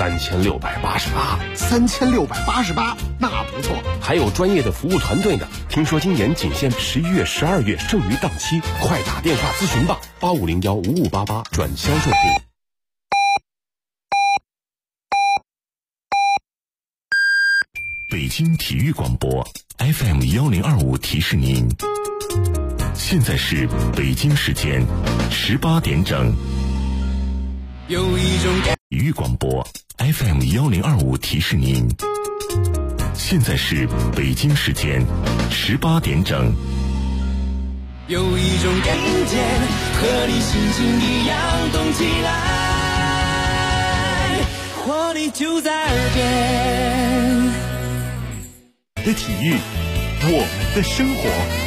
3688，那不错。 还有专业的服务团队呢。听说今年仅限11月、12月剩余档期，快打电话咨询吧，85015588转销售部。 北京体育广播 FM1025提示您，现在是北京时间18点整。有一种体育广播 FM1025提示您，现在是北京时间18点整。 有一种感觉和你心情一样动起来，活力就在耳边。 的体育，我们的生活。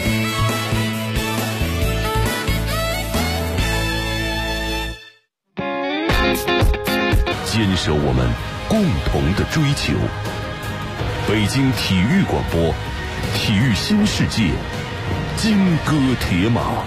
坚守我们共同的追求。北京体育广播，体育新世界，金戈铁马。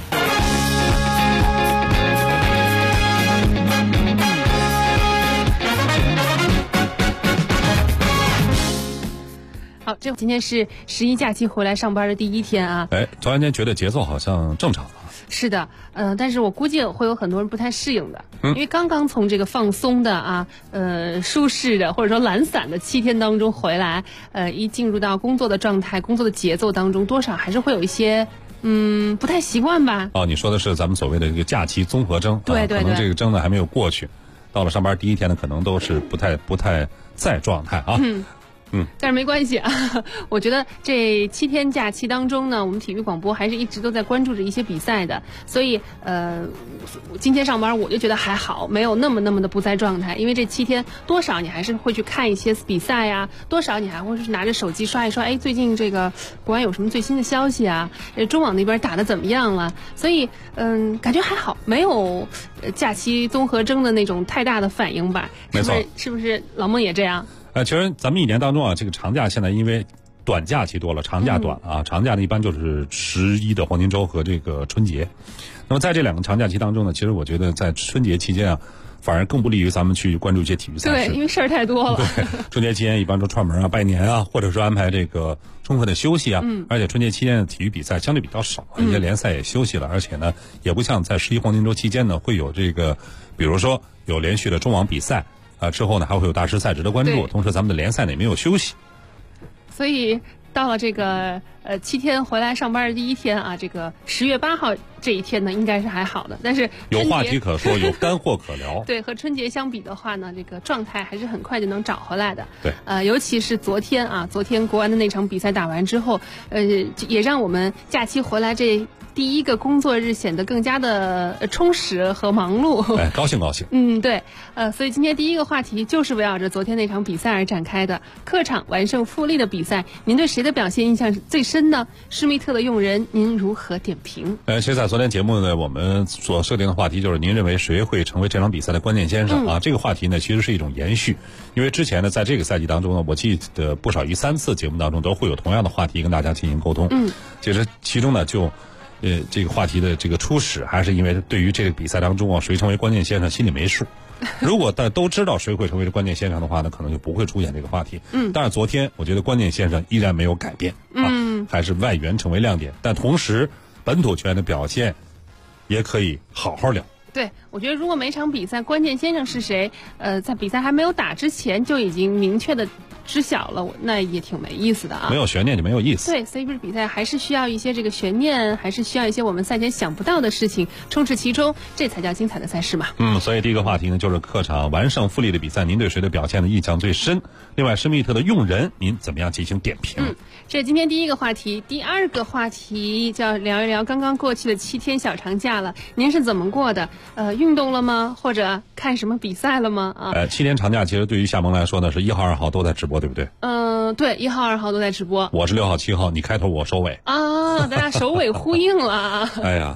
好，今天是11假期回来上班的第一天啊。 突然间觉得节奏好像正常了。 是的，但是我估计会有很多人不太适应的，因为刚刚从这个放松的啊，舒适的或者说懒散的7天当中回来，一进入到工作的状态、工作的节奏当中，多少还是会有一些不太习惯吧。 哦，你说的是咱们所谓的这个假期综合征， 对对对， 可能这个征呢还没有过去，到了上班第一天呢，可能都是不太在状态啊。 但是没关系啊，我觉得这7天假期当中呢，我们体育广播还是一直都在关注着一些比赛的，所以今天上班我就觉得还好，没有那么的不在状态，因为这7天多少你还是会去看一些比赛啊，多少你还会是拿着手机刷一刷，最近这个国外有什么最新的消息啊，中网那边打得怎么样了，所以感觉还好，没有假期综合征的那种太大的反应吧。 没错， 是不是老孟也这样？ 其实咱们一年当中啊，这个长假现在因为短假期多了，长假短啊，长假呢一般就是11的黄金周和这个春节。那么在这2个长假期当中呢，其实我觉得在春节期间啊，反而更不利于咱们去关注一些体育赛事。 对，因为事儿太多了。 对，春节期间一般都串门啊、拜年啊，或者说安排这个充分的休息啊。而且春节期间的体育比赛相对比较少，一些联赛也休息了，而且呢，也不像在11黄金周期间呢，会有这个，比如说有连续的中网比赛。之后呢还会有大师赛值得关注，同时咱们的联赛呢也没有休息， 所以到了这个7天回来上班的第一天啊，这个10月8号这一天呢，应该是还好的，但是有话题可说，有干货可聊。 对，和春节相比的话呢，这个状态还是很快就能找回来的。 对， 尤其是昨天国安的那场比赛打完之后，也让我们假期回来这第一个工作日显得更加的充实和忙碌。 高兴高兴。 对，所以今天第一个话题就是围绕着昨天那场比赛而展开的。客场完胜富力的比赛，您对谁的表现印象最深呢？施密特的用人，您如何点评？ 其实在昨天节目呢，我们所设定的话题就是您认为谁会成为这场比赛的关键先生啊？这个话题呢，其实是一种延续，因为之前呢，在这个赛季当中呢，我记得不少于3次节目当中都会有同样的话题跟大家进行沟通。其实其中呢就。这个话题的这个初始还是因为对于这个比赛当中谁成为关键先生心里没数。如果大家都知道谁会成为关键先生的话呢，可能就不会出现这个话题。但是昨天我觉得关键先生依然没有改变还是外援成为亮点，但同时本土球员的表现也可以好好聊。 对，我觉得如果每场比赛关键先生是谁，在比赛还没有打之前就已经明确的知晓了，那也挺没意思的啊。 没有悬念就没有意思。 对，所以比赛还是需要一些这个悬念，还是需要一些我们赛前想不到的事情充斥其中，这才叫精彩的赛事嘛。 所以第一个话题呢，就是客场完胜富力的比赛，您对谁的表现的印象最深？另外，施密特的用人，您怎么样进行点评？ 这是今天第一个话题。第二个话题就要聊一聊刚刚过去的7天小长假了，您是怎么过的？运动了吗？或者看什么比赛了吗？啊 ，7天长假其实对于夏萌来说呢，是1号、2号都在直播，对不对？ 对，1号、2号都在直播。 我是6号、7号，你开头我收尾啊，大家首尾呼应了。 哎呀，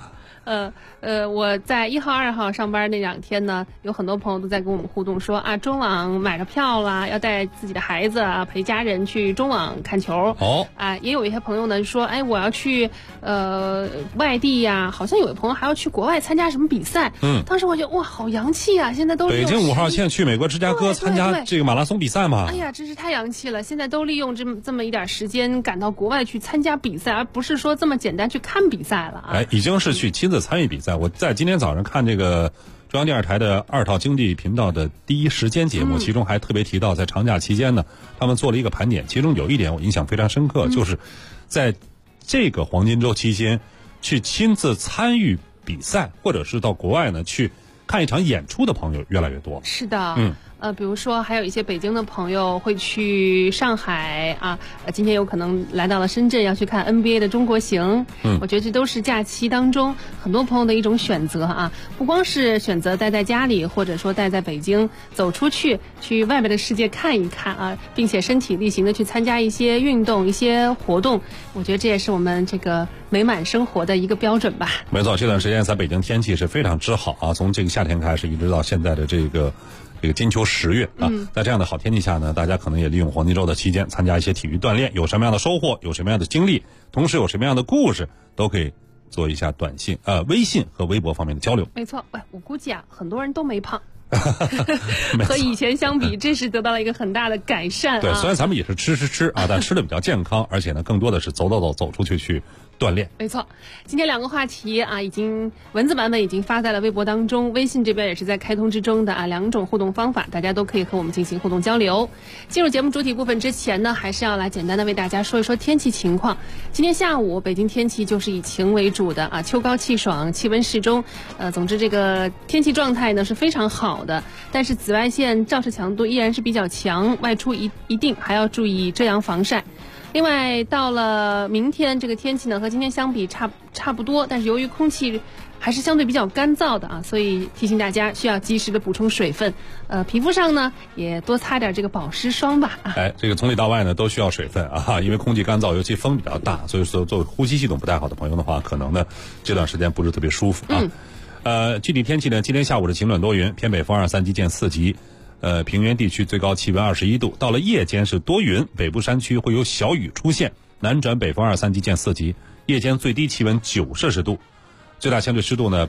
我在1号、2号上班那2天呢，有很多朋友都在跟我们互动说啊，中网买了票啦，要带自己的孩子啊，陪家人去中网看球。也有一些朋友呢说，哎，我要去外地呀，好像有的朋友还要去国外参加什么比赛。当时我觉得哇，好洋气啊！现在都北京5号线去美国芝加哥参加这个马拉松比赛嘛？ 哎呀，真是太洋气了！现在都利用这么一点时间赶到国外去参加比赛，而不是说这么简单去看比赛了啊！ 哎，已经是去亲自参与比赛。我在今天早上看这个中央电视台的2套经济频道的第一时间节目，其中还特别提到，在长假期间呢，他们做了一个盘点，其中有一点我印象非常深刻，就是在这个黄金周期间去亲自参与比赛，或者是到国外呢去看一场演出的朋友越来越多。 是的，比如说还有一些北京的朋友会去上海啊，今天有可能来到了深圳，要去看 NBA 的中国行。我觉得这都是假期当中很多朋友的一种选择啊，不光是选择待在家里，或者说待在北京，走出去外面的世界看一看啊，并且身体力行的去参加一些运动、一些活动。我觉得这也是我们这个美满生活的一个标准吧。 没错，这段时间在北京天气是非常之好啊，从这个夏天开始一直到现在的这个金秋10月啊，在这样的好天气下呢，大家可能也利用黄金周的期间参加一些体育锻炼，有什么样的收获，有什么样的经历，同时有什么样的故事，都可以做一下微信和微博方面的交流。 没错，我估计啊，很多人都没胖。和以前相比，这是得到了一个很大的改善。 对，虽然咱们也是吃啊，但吃的比较健康，而且呢，更多的是走出去锻炼。 没错，今天2个话题啊，文字版本已经发在了微博当中，微信这边也是在开通之中的啊，2种互动方法，大家都可以和我们进行互动交流。进入节目主体部分之前呢，还是要来简单的为大家说一说天气情况。今天下午北京天气就是以晴为主的啊，秋高气爽，气温适中。总之这个天气状态呢是非常好的，但是紫外线照射强度依然是比较强，外出一定还要注意遮阳防晒。另外，到了明天，这个天气呢和今天相比差不多，但是由于空气还是相对比较干燥的啊，所以提醒大家需要及时的补充水分。皮肤上呢也多擦点这个保湿霜吧。 这个从里到外呢都需要水分啊，因为空气干燥，尤其风比较大，所以说作为呼吸系统不太好的朋友的话，可能呢这段时间不是特别舒服啊。具体天气呢，今天下午是晴暖多云，偏北风2、3级见4级。平原地区最高气温21度，到了夜间是多云，北部山区会有小雨出现，南转北风2、3级见4级，夜间最低气温9摄氏度，最大相对湿度呢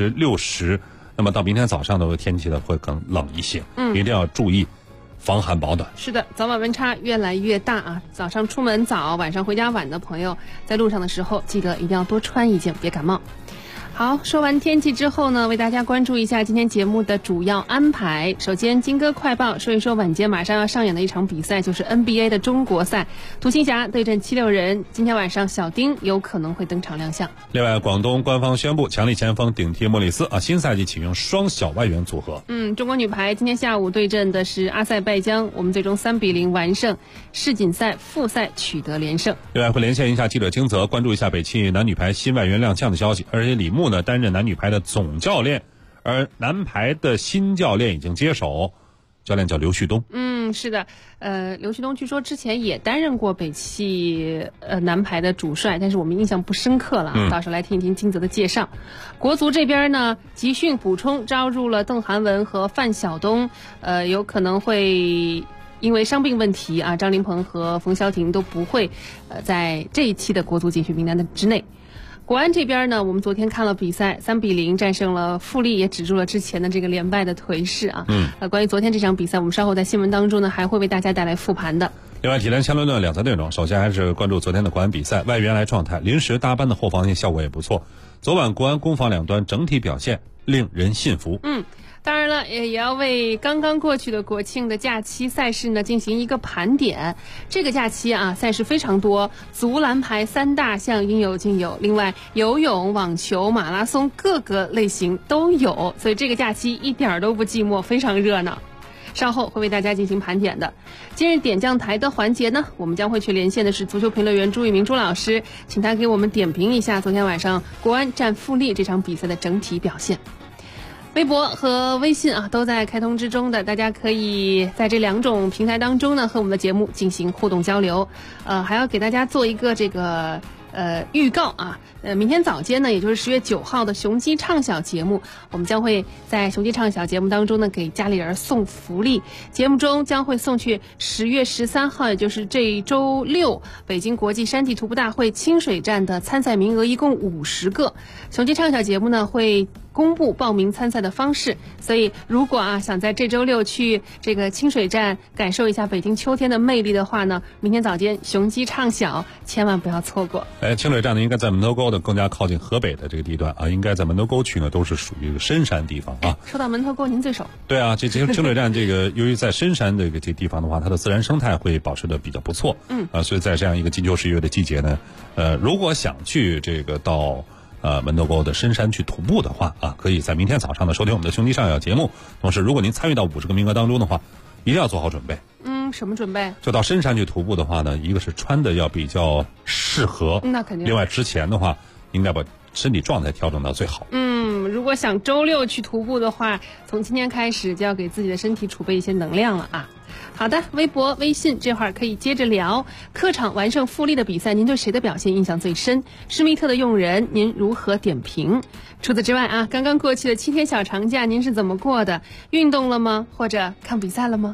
60%。那么到明天早上的天气呢会更冷一些，一定要注意防寒保暖。 是的，早晚温差越来越大啊！早上出门早，晚上回家晚的朋友，在路上的时候记得一定要多穿一件，别感冒。好，说完天气之后呢，为大家关注一下今天节目的主要安排。首先，金歌快报说一说晚间马上要上演的一场比赛，就是 NBA 的中国赛，独行侠对阵76人。今天晚上小丁有可能会登场亮相。 另外，广东官方宣布强力前锋顶替莫里斯啊，新赛季启用双小外援组合。 中国女排今天下午对阵的是阿塞拜疆，我们最终3-0完胜，世锦赛复赛取得连胜。 另外，会连线一下记者金泽，关注一下北汽男女排新外援亮相的消息，而且李牧呢担任男女排的总教练，而男排的新教练已经接手，教练叫刘旭东。 是的，刘旭东据说之前也担任过北汽男排的主帅，但是我们印象不深刻了，到时候来听一听金泽的介绍。国足这边呢，集训补充招入了邓涵文和范晓东，有可能会因为伤病问题啊，张琳芃和冯潇霆都不会在这一期的国足集训名单的之内。国安这边呢，我们昨天看了比赛，3-0战胜了富力，也止住了之前的这个连败的颓势啊。关于昨天这场比赛，我们稍后在新闻当中呢，还会为大家带来复盘的。 另外，体坛相对论2则内容，首先还是关注昨天的国安比赛，外援来状态，临时搭班的后防线效果也不错。昨晚国安攻防两端整体表现令人信服。 当然了，也要为刚刚过去的国庆的假期赛事呢进行一个盘点。这个假期啊，赛事非常多，足篮排3大项应有尽有，另外游泳、网球、马拉松各个类型都有，所以这个假期一点都不寂寞，非常热闹。稍后会为大家进行盘点的。今日点将台的环节呢，我们将会去连线的是足球评论员朱一鸣朱老师，请他给我们点评一下昨天晚上国安战富力这场比赛的整体表现。微博和微信啊都在开通之中的，大家可以在这2种平台当中呢和我们的节目进行互动交流。还要给大家做一个这个预告啊，明天早间呢，也就是10月9号的雄鸡唱晓节目，我们将会在雄鸡唱晓节目当中呢，给家里人送福利。节目中将会送去10月13号，也就是这周六，北京国际山地徒步大会清水站的参赛名额一共50个。雄鸡唱晓节目呢会公布报名参赛的方式，所以如果想在这周六去这个清水站感受一下北京秋天的魅力的话呢，明天早间雄鸡唱晓千万不要错过。 清水站呢应该在门头沟的更加靠近河北的这个地段啊，应该在门头沟区呢都是属于深山地方啊。 说到门头沟您最熟。对啊，这清水站这个由于在深山这个地方的话，它的自然生态会保持的比较不错。所以在这样一个金秋10月的季节呢，如果想去这个到门头沟的深山去徒步的话啊，可以在明天早上呢收听我们的雄鸡唱晓节目。同时，如果您参与到50个名额当中的话，一定要做好准备。 什么准备？ 就到深山去徒步的话呢，一个是穿的要比较适合， 那肯定。 另外之前的话，应该把身体状态调整到最好。 如果想周六去徒步的话，从今天开始就要给自己的身体储备一些能量了啊。好的，微博、微信这会儿可以接着聊。客场完胜富力的比赛，您对谁的表现印象最深？施密特的用人，您如何点评？除此之外刚刚过去的7天小长假，您是怎么过的？运动了吗？或者看比赛了吗？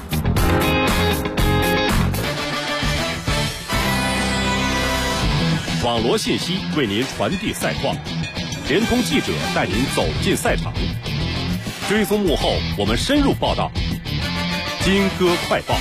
网罗信息为您传递赛况，联通记者带您走进赛场，追踪幕后，我们深入报道。金歌快报。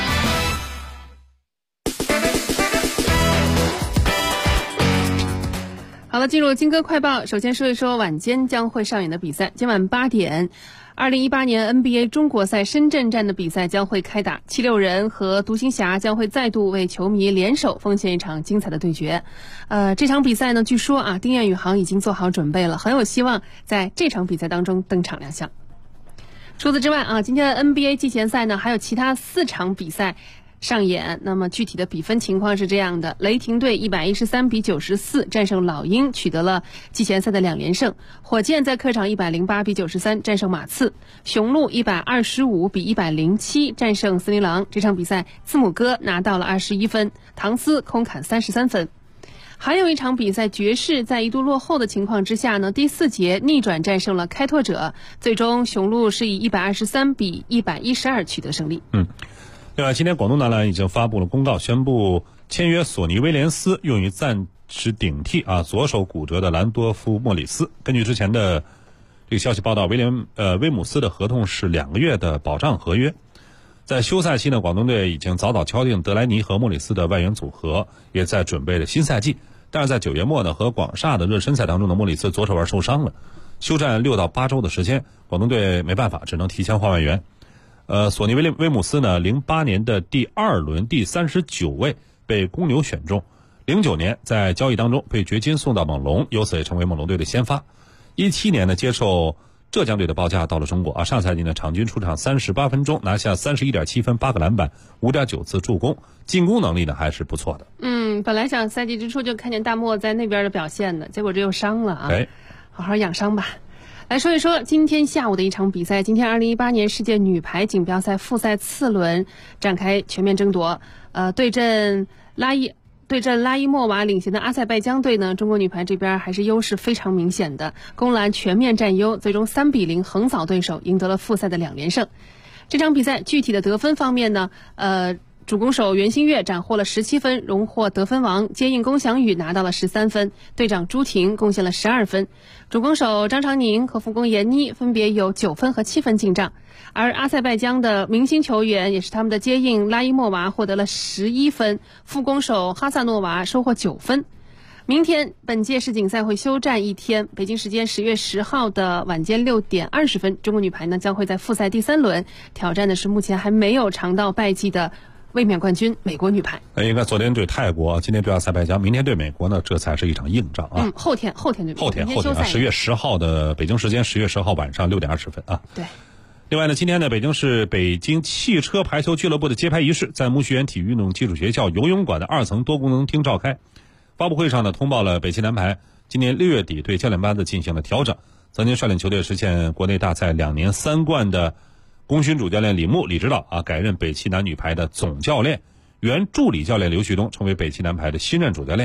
好了，进入金歌快报，首先说一说晚间将会上演的比赛。今晚8点，2018年 NBA 中国赛深圳站的比赛将会开打，76人和独行侠将会再度为球迷联手奉献一场精彩的对决。这场比赛呢，据说丁彦雨航已经做好准备了，很有希望在这场比赛当中登场亮相。除此之外今天的 NBA 季前赛呢，还有其他4场比赛上演。那么具体的比分情况是这样的：雷霆队113比94战胜老鹰，取得了季前赛的2连胜；火箭在客场108比93战胜马刺；雄鹿125比107战胜森林狼。这场比赛字母哥拿到了21分，唐斯空砍33分。还有一场比赛，爵士在一度落后的情况之下呢，第4节逆转战胜了开拓者，最终雄鹿是以123比112取得胜利。 另外，今天广东男篮已经发布了公告，宣布签约索尼威廉斯，用于暂时顶替左手骨折的兰多夫莫里斯。根据之前的这个消息报道，威姆斯的合同是2个月的保障合约。在休赛期呢，广东队已经早敲定德莱尼和莫里斯的外援组合，也在准备着新赛季。但是在9月末呢，和广厦的热身赛当中呢，莫里斯左手腕受伤了，休战6到8周的时间，广东队没办法，只能提前换外援。索尼威姆斯呢，08年的第2轮第39位被公牛选中，09年在交易当中被掘金送到猛龙，由此也成为猛龙队的先发。17年呢，接受浙江队的报价到了中国上赛季呢，场均出场38分钟，拿下31.7分、8个篮板、5.9次助攻，进攻能力呢还是不错的。 本来想赛季之初就看见大漠在那边的表现的，结果这又伤了好好养伤吧。来说一说今天下午的一场比赛。今天2018年世界女排锦标赛复赛次轮展开全面争夺，对阵拉伊莫娃领衔的阿塞拜疆队呢，中国女排这边还是优势非常明显的，攻篮全面占优，最终3比0横扫对手，赢得了复赛的2连胜。这场比赛具体的得分方面呢，主攻手袁心玥斩获了17分，荣获得分王；接应龚翔宇拿到了13分，队长朱婷贡献了12分。主攻手张常宁和副攻闫妮分别有9分和7分进账。而阿塞拜疆的明星球员也是他们的接应拉伊莫娃获得了11分，副攻手哈萨诺娃收获9分。明天本届世锦赛会休战1天，北京时间10月10号的晚间6点20分，中国女排呢将会在复赛第3轮挑战的是目前还没有尝到败绩的卫冕冠军美国女排。 应该昨天对泰国，今天对阿塞拜疆，明天对美国呢，这才是一场硬仗后天对后天10月10号的北京时间10月10号晚上6点20分对。 另外呢，今天呢，北京汽车排球俱乐部的揭牌仪式在木樨园体育运动基础学校游泳馆的2层多功能厅召开。发布会上呢，通报了北汽男排今年6月底对教练班子进行了调整。曾经率领球队实现国内大赛2年3冠的功勋主教练李指导改任北汽男女排的总教练，原助理教练刘旭东成为北汽男排的新任主教练。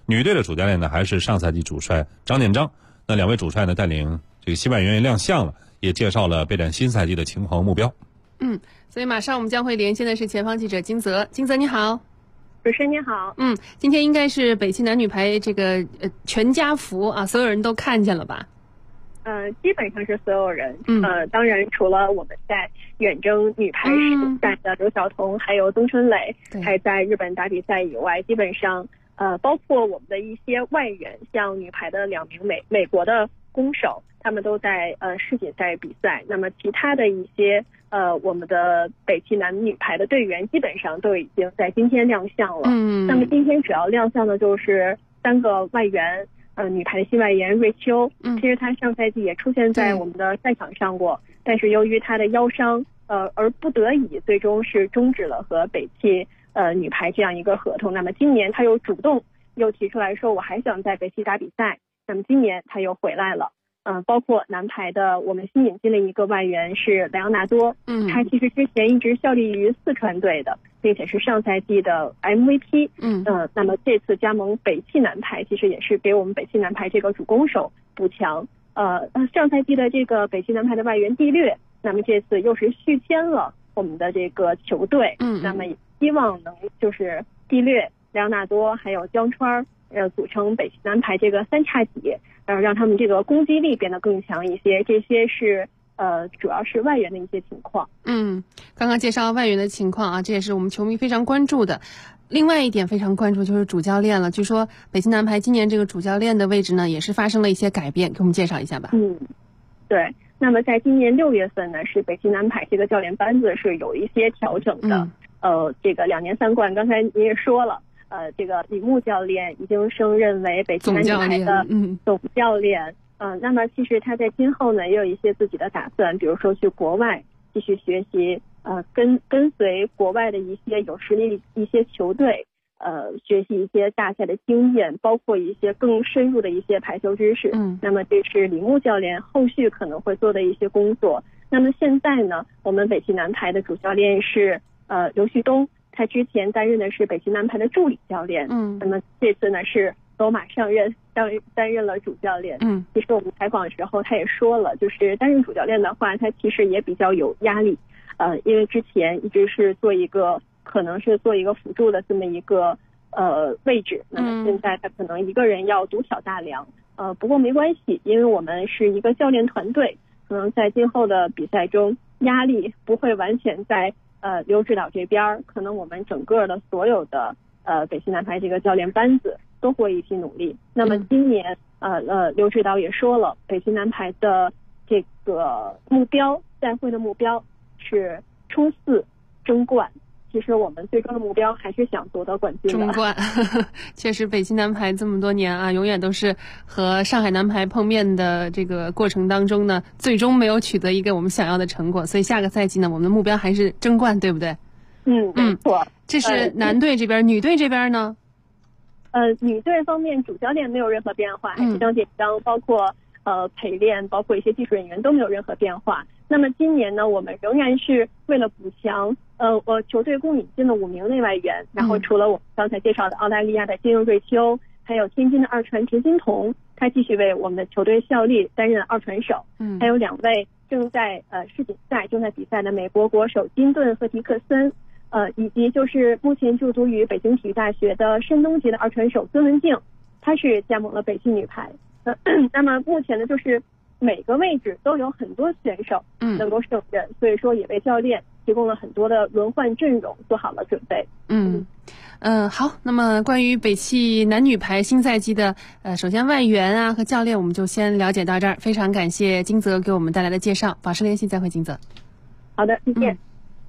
女队的主教练呢还是上赛季主帅张建章。那两位主帅呢带领这个西外援亮相了，也介绍了备战新赛季的情况目标。 所以马上我们将会连线的是前方记者金泽。金泽你好。 主持人你好。 今天应该是北汽男女排这个全家福啊，所有人都看见了吧？ 基本上是所有人。当然除了我们在远征女排世锦赛的刘晓彤还有冬春蕾还在日本打比赛以外，基本上包括我们的一些外援，像女排的2名美国的攻手，他们都在世锦赛比赛。那么其他的一些我们的北汽男女排的队员基本上都已经在今天亮相了。那么今天主要亮相的就是3个外援，女排的新外援瑞秋。其实她上赛季也出现在我们的赛场上过，但是由于她的腰伤而不得已最终是终止了和北汽女排这样一个合同。那么今年她又主动又提出来说我还想在北汽打比赛，那么今年她又回来了。包括男排的我们新引进了一个外援是莱昂纳多。他其实之前一直效力于四川队的，并且是上赛季的 MVP。那么这次加盟北汽男排，其实也是给我们北汽男排这个主攻手补强。上赛季的这个北汽男排的外援蒂略，那么这次又是续签了我们的这个球队。那么也希望能就是蒂略、莱昂纳多还有江川组成北汽男排这个3叉戟，让他们这个攻击力变得更强一些。这些是主要是外援的一些情况。 刚刚介绍外援的情况啊，这也是我们球迷非常关注的。另外一点非常关注就是主教练了。据说北汽男排今年这个主教练的位置呢，也是发生了一些改变，给我们介绍一下吧。 对。那么在今年6月份呢，是北汽男排这个教练班子是有一些调整的。这个2年3冠，刚才您也说了。这个李牧教练已经升任为北汽男女排的总教练。那么其实他在今后呢也有一些自己的打算，比如说去国外继续学习，跟随国外的一些有实力一些球队，学习一些大赛的经验，包括一些更深入的一些排球知识。那么这是李牧教练后续可能会做的一些工作。那么现在呢，我们北汽男排的主教练是刘旭东。他之前担任的是北汽男排的助理教练。那么这次呢是走马上任，担任了主教练。其实我们采访的时候他也说了，就是担任主教练的话，他其实也比较有压力。因为之前一直是可能是做一个辅助的这么一个位置。那么现在他可能一个人要独挑大梁。不过没关系，因为我们是一个教练团队，可能在今后的比赛中压力不会完全在刘指导这边，可能我们整个的所有的北汽男排这个教练班子都会一起努力。那么今年刘指导也说了，北汽男排的这个目标，赛会的目标是冲4争冠。其实我们最终的目标还是想夺得冠军的。 争冠确实北汽男排这么多年啊，永远都是和上海男排碰面的这个过程当中呢，最终没有取得一个我们想要的成果。所以下个赛季呢，我们的目标还是争冠，对不对？ 没错。 这是男队这边。女队这边呢？ 女队方面主教练没有任何变化，还是张建章，包括陪练，包括一些技术人员都没有任何变化。那么今年呢，我们仍然是为了补强，球队共引进了5名内外援，然后除了我们刚才介绍的澳大利亚的金佑瑞秋，还有天津的二传田金童，他继续为我们的球队效力，担任二传手。还有2位正在世锦赛正在比赛的美国国手金顿和迪克森，以及就是目前就读于北京体育大学的山东籍的二传手孙文静，他是加盟了北汽女排。那么目前呢，就是每个位置都有很多选手能够胜任，所以说也为教练提供了很多的轮换阵容，做好了准备。 好，那么关于北汽男女排新赛季的首先外援啊和教练，我们就先了解到这儿。非常感谢金泽给我们带来的介绍，保持联系，再会，金泽。 好的，再见。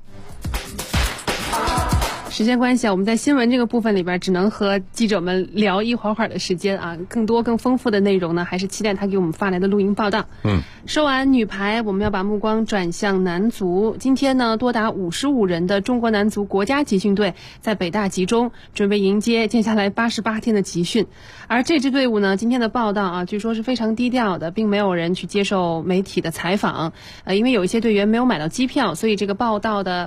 时间关系啊，我们在新闻这个部分里边只能和记者们聊一会儿的时间啊，更多更丰富的内容呢，还是期待他给我们发来的录音报道。说完女排，我们要把目光转向男足。今天呢，多达55人的中国男足国家集训队在北大集中，准备迎接接下来88天的集训。而这支队伍呢，今天的报道啊，据说是非常低调的，并没有人去接受媒体的采访。因为有一些队员没有买到机票，所以这个报道的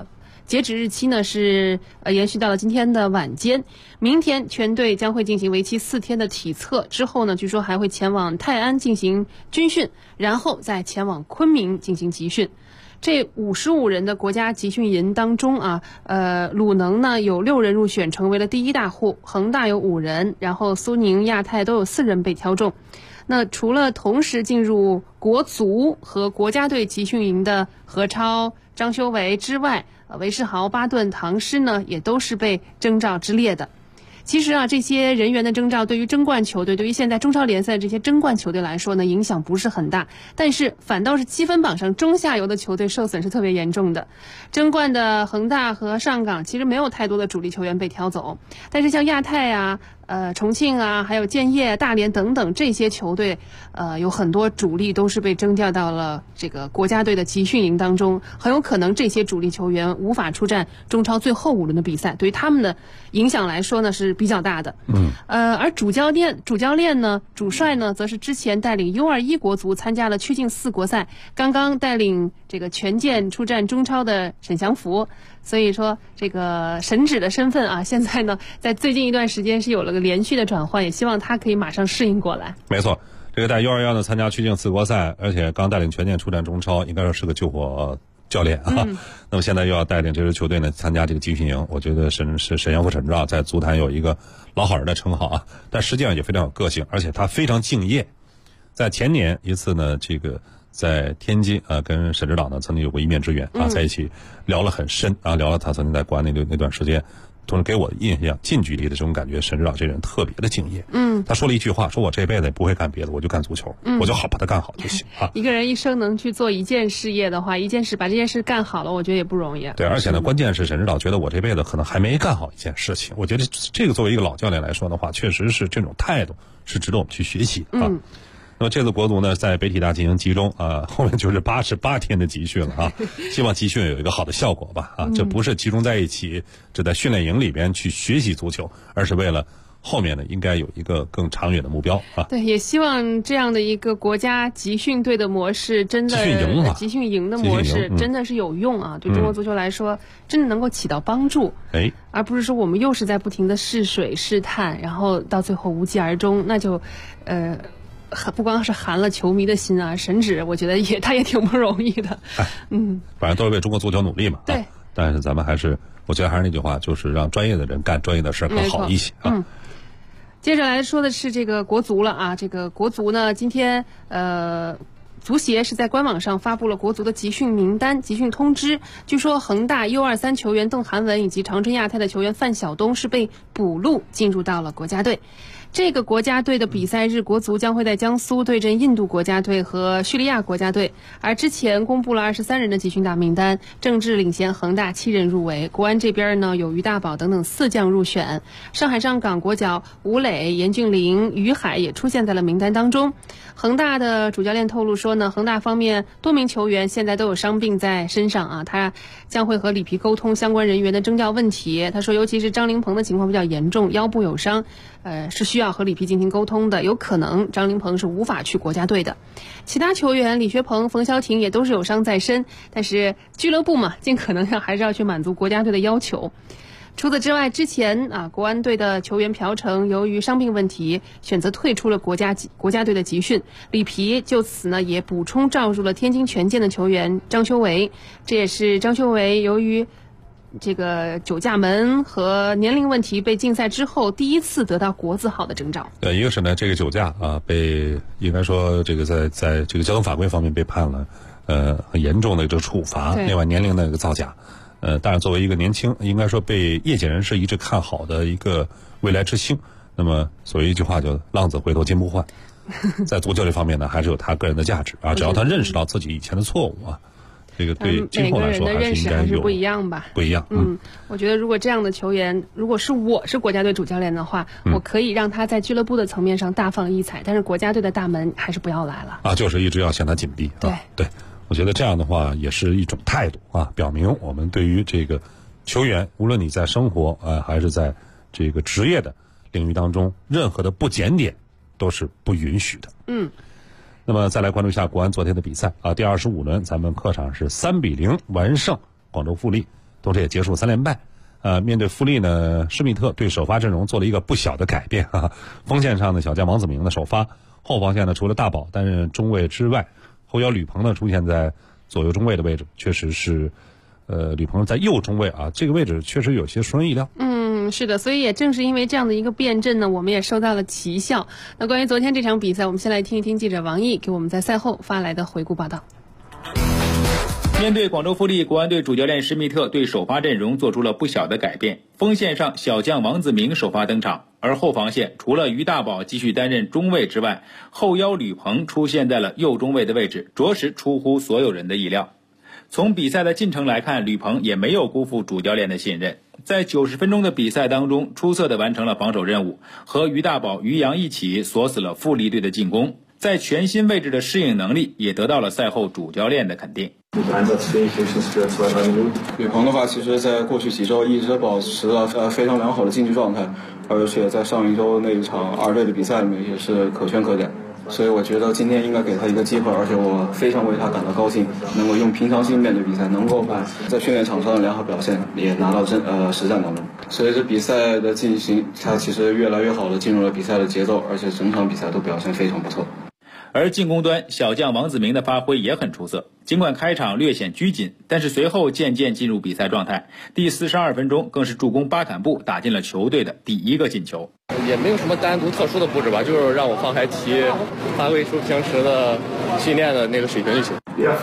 截止日期呢是延续到了今天的晚间。明天全队将会进行为期4天的体测，之后呢据说还会前往泰安进行军训，然后再前往昆明进行集训。这55人的国家集训营当中啊，鲁能呢有6人入选，成为了第一大户，恒大有5人，然后苏宁、亚泰都有4人被挑中。那除了同时进入国足和国家队集训营的何超、张修为之外，韦世豪、巴顿、唐诗呢也都是被征召之列的。其实啊，这些人员的征召对于争冠球队，对于现在中超联赛这些争冠球队来说呢，影响不是很大，但是反倒是积分榜上中下游的球队受损是特别严重的。争冠的恒大和上港其实没有太多的主力球员被挑走，但是像亚泰啊、重庆啊，还有建业、大连等等这些球队，有很多主力都是被征调到了这个国家队的集训营当中，很有可能这些主力球员无法出战中超最后5轮的比赛，对于他们的影响来说呢是比较大的。而主教练呢，主帅呢，则是之前带领 U21 国足参加了曲靖4国赛，刚刚带领这个权健出战中超的沈祥福。所以说这个神指的身份啊，现在呢在最近一段时间是有了个连续的转换，也希望他可以马上适应过来。 没错，这个带 U21 呢参加曲靖4国赛，而且刚带领权健出战中超，应该说是个救火教练啊。那么现在又要带领这支球队呢参加这个集训营，我觉得沈阳和沈指导在足坛有一个老好人的称号啊，但实际上也非常有个性，而且他非常敬业。在前年一次呢，这个在天津跟沈指导呢曾经有过一面之缘啊，在一起聊了很深啊，聊了他曾经在国安那段时间，同时给我的印象近距离的这种感觉，沈指导这人特别的敬业。他说了一句话，说我这辈子也不会干别的，我就干足球，我就好把它干好就行啊。 一个人一生能去做一件事业的话，把这件事干好了，我觉得也不容易。 对，而且呢，关键是沈指导觉得我这辈子可能还没干好一件事情。我觉得这个作为一个老教练来说的话，确实是这种态度是值得我们去学习的啊。那么这次国足呢，在北体大进行集中啊，后面就是88天的集训了啊，希望集训有一个好的效果吧啊，这不是集中在一起，只在训练营里边去学习足球，而是为了后面呢应该有一个更长远的目标啊。对， 也希望这样的一个国家集训队的模式，真的集训营的模式真的是有用啊，对中国足球来说真的能够起到帮助，而不是说我们又是在不停的试水试探，然后到最后无疾而终，那就不光是寒了球迷的心啊，沈指我觉得他也挺不容易的。 反正都是为中国足球努力嘛。 对， 但是咱们我觉得还是那句话，就是让专业的人干专业的事更好一些啊。 接着来说的是这个国足了啊，这个国足呢，今天足协是在官网上发布了国足的集训名单、集训通知。据说恒大 U23 球员邓涵文以及长春亚泰的球员范晓东是被补录进入到了国家队。这个国家队的比赛日，国足将会在江苏对阵印度国家队和叙利亚国家队。而之前公布了23人的集训大名单，郑智领衔恒大7人入围，国安这边呢有于大宝等等4将入选。上海上港国脚吴磊、严俊凌、于海也出现在了名单当中。恒大的主教练透露说呢，恒大方面多名球员现在都有伤病在身上啊，他将会和里皮沟通相关人员的征调问题。他说，尤其是张琳芃的情况比较严重，腰部有伤，是需要和里皮进行沟通的，有可能张琳芃是无法去国家队的。其他球员李学鹏、冯潇霆也都是有伤在身，但是俱乐部嘛，尽可能还是要去满足国家队的要求。除此之外，之前国安队的球员朴成由于伤病问题选择退出了国家队的集训，里皮就此呢也补充召入了天津权健的球员张修为，这也是张修为由于这个酒驾门和年龄问题被禁赛之后第一次得到国字号的征召。 对，一个是呢这个酒驾被应该说这个在这个交通法规方面被判了很严重的这个处罚，另外年龄的一个造假。当然作为一个年轻，应该说被业界人士一直看好的一个未来之星，那么所谓一句话叫浪子回头金不换，在足球这方面呢还是有他个人的价值啊，只要他认识到自己以前的错误啊，这个对今后来说还是应该有不一样吧？ 不一样。 我觉得如果这样的球员，如果是我是国家队主教练的话，我可以让他在俱乐部的层面上大放异彩，但是国家队的大门还是不要来了啊， 就是一直要向他紧闭。对。我觉得这样的话也是一种态度啊，表明我们对于这个球员，无论你在生活还是在这个职业的领域当中，任何的不检点都是不允许的。那么再来关注一下国安昨天的比赛啊，第25轮咱们客场是3-0完胜广州富力。 同时也结束3连败。面对富力呢，施密特对首发阵容做了一个不小的改变啊。锋线上的小将王子明的首发，后防线呢除了大宝担任中卫之外，后腰吕鹏呢出现在左右中卫的位置，确实是，吕鹏在右中卫啊，这个位置确实有些出人意料。 是的，所以也正是因为这样的一个辩证呢，我们也收到了奇效。那关于昨天这场比赛，我们先来听一听记者王毅给我们在赛后发来的回顾报道。 面对广州富力，国安队主教练施密特对首发阵容做出了不小的改变。锋线上小将王子明首发登场，而后防线除了于大宝继续担任中卫之外，后腰吕鹏出现在了右中卫的位置，着实出乎所有人的意料。从比赛的进程来看，吕鹏也没有辜负主教练的信任，在90分钟的比赛当中，出色地完成了防守任务，和于大宝、于洋一起锁死了富力队的进攻。在全新位置的适应能力也得到了赛后主教练的肯定。 吕鹏的话，其实在过去几周一直保持了非常良好的竞技状态，而且在上一周那一场2队的比赛里面也是可圈可点。所以我觉得今天应该给他一个机会，而且我非常为他感到高兴，能够用平常心面对比赛，能够把在训练场上的良好表现也拿到实战当中。随着比赛的进行，他其实越来越好的进入了比赛的节奏，而且整场比赛都表现非常不错。 而进攻端小将王子明的发挥也很出色，尽管开场略显拘谨，但是随后渐渐进入比赛状态。第42分钟更是助攻巴坎布打进了球队的第1个进球。 也没有什么单独特殊的布置吧，就是让我放开踢，发挥出平时的训练的那个水平就行。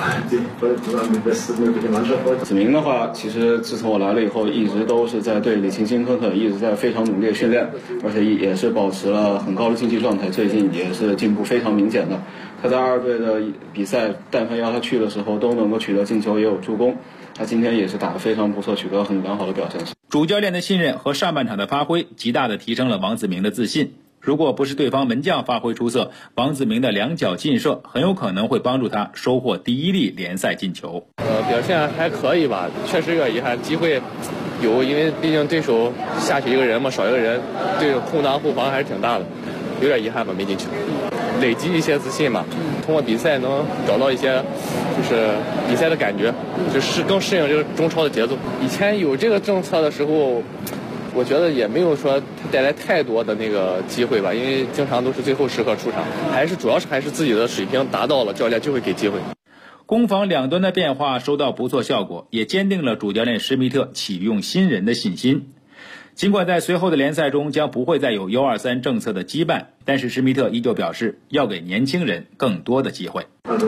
子明的话，其实自从我来了以后，一直都是在队里勤勤恳恳，一直在非常努力的训练，而且也是保持了很高的竞技状态，最近也是进步非常明显的。他在2队的比赛，但凡要他去的时候，都能够取得进球，也有助攻。他今天也是打得非常不错，取得很良好的表现。 主教练的信任和上半场的发挥，极大的提升了王子明的自信。如果不是对方门将发挥出色，王子明的2脚劲射很有可能会帮助他收获第1粒联赛进球。 表现还可以吧，确实有点遗憾，机会有，因为毕竟对手下去一个人嘛，少一个人，对手空当后防还是挺大的，有点遗憾吧，没进球。累积一些自信嘛，通过比赛能找到一些就是比赛的感觉，就是更适应这个中超的节奏。以前有这个政策的时候，我觉得也没有说带来太多的那个机会吧，因为经常都是最后时刻出场，主要是自己的水平达到了，教练就会给机会。 攻防两端的变化收到不错效果，也坚定了主教练施密特启用新人的信心。尽管在随后的联赛中将不会再有1-2-3政策的羁绊，但是施密特依旧表示要给年轻人更多的机会。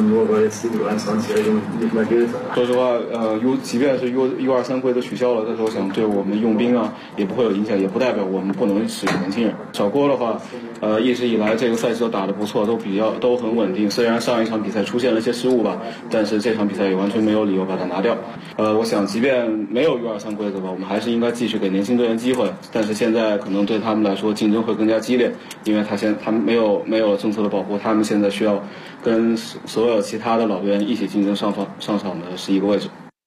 说实话，即便是 U23 规则取消了，但是我想对我们用兵啊也不会有影响，也不代表我们不能使用年轻人。小郭的话，一直以来这个赛季都打得不错，都很稳定。虽然上一场比赛出现了一些失误吧，但是这场比赛也完全没有理由把它拿掉。我想即便没有 U23 规则吧，我们还是应该继续给年轻队员机会。但是现在可能对他们来说竞争会更加激烈，因为他们没有了政策的保护，他们现在需要跟所有其他的老队员一起竞争上场的11个位置。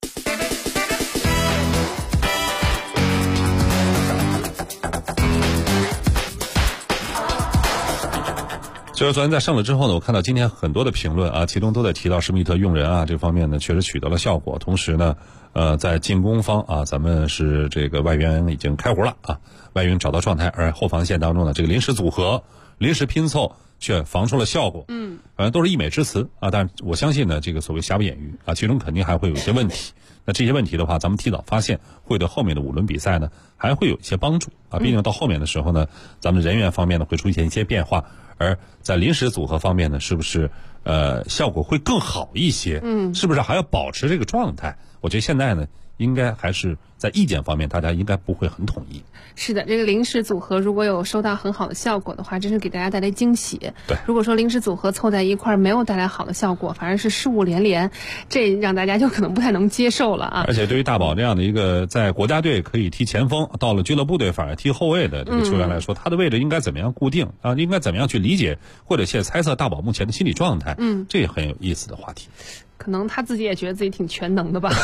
所以昨天在胜了之后呢，我看到今天很多的评论啊，其中都在提到施密特用人啊这方面呢确实取得了效果。同时呢，在进攻方啊，咱们是这个外援已经开活了啊，外援找到状态，而后防线当中呢，这个临时组合、临时拼凑却防出了效果。反正都是溢美之词啊，但是我相信呢，这个所谓瑕不掩瑜啊，其中肯定还会有一些问题。那这些问题的话，咱们提早发现，会对后面的5轮比赛呢还会有一些帮助啊。毕竟到后面的时候呢，咱们人员方面呢会出现一些变化，而在临时组合方面呢，是不是效果会更好一些？是不是还要保持这个状态？我觉得现在呢，应该还是在意见方面，大家应该不会很统一。 是的，这个临时组合如果有收到很好的效果的话，真是给大家带来惊喜。 对， 如果说临时组合凑在一块儿没有带来好的效果，反而是失误连连，这让大家就可能不太能接受了啊。 而且对于大宝这样的一个在国家队可以踢前锋，到了俱乐部队反而踢后卫的这个球员来说，他的位置应该怎么样固定啊？应该怎么样去理解或者去猜测大宝目前的心理状态？这也很有意思的话题。 可能他自己也觉得自己挺全能的吧。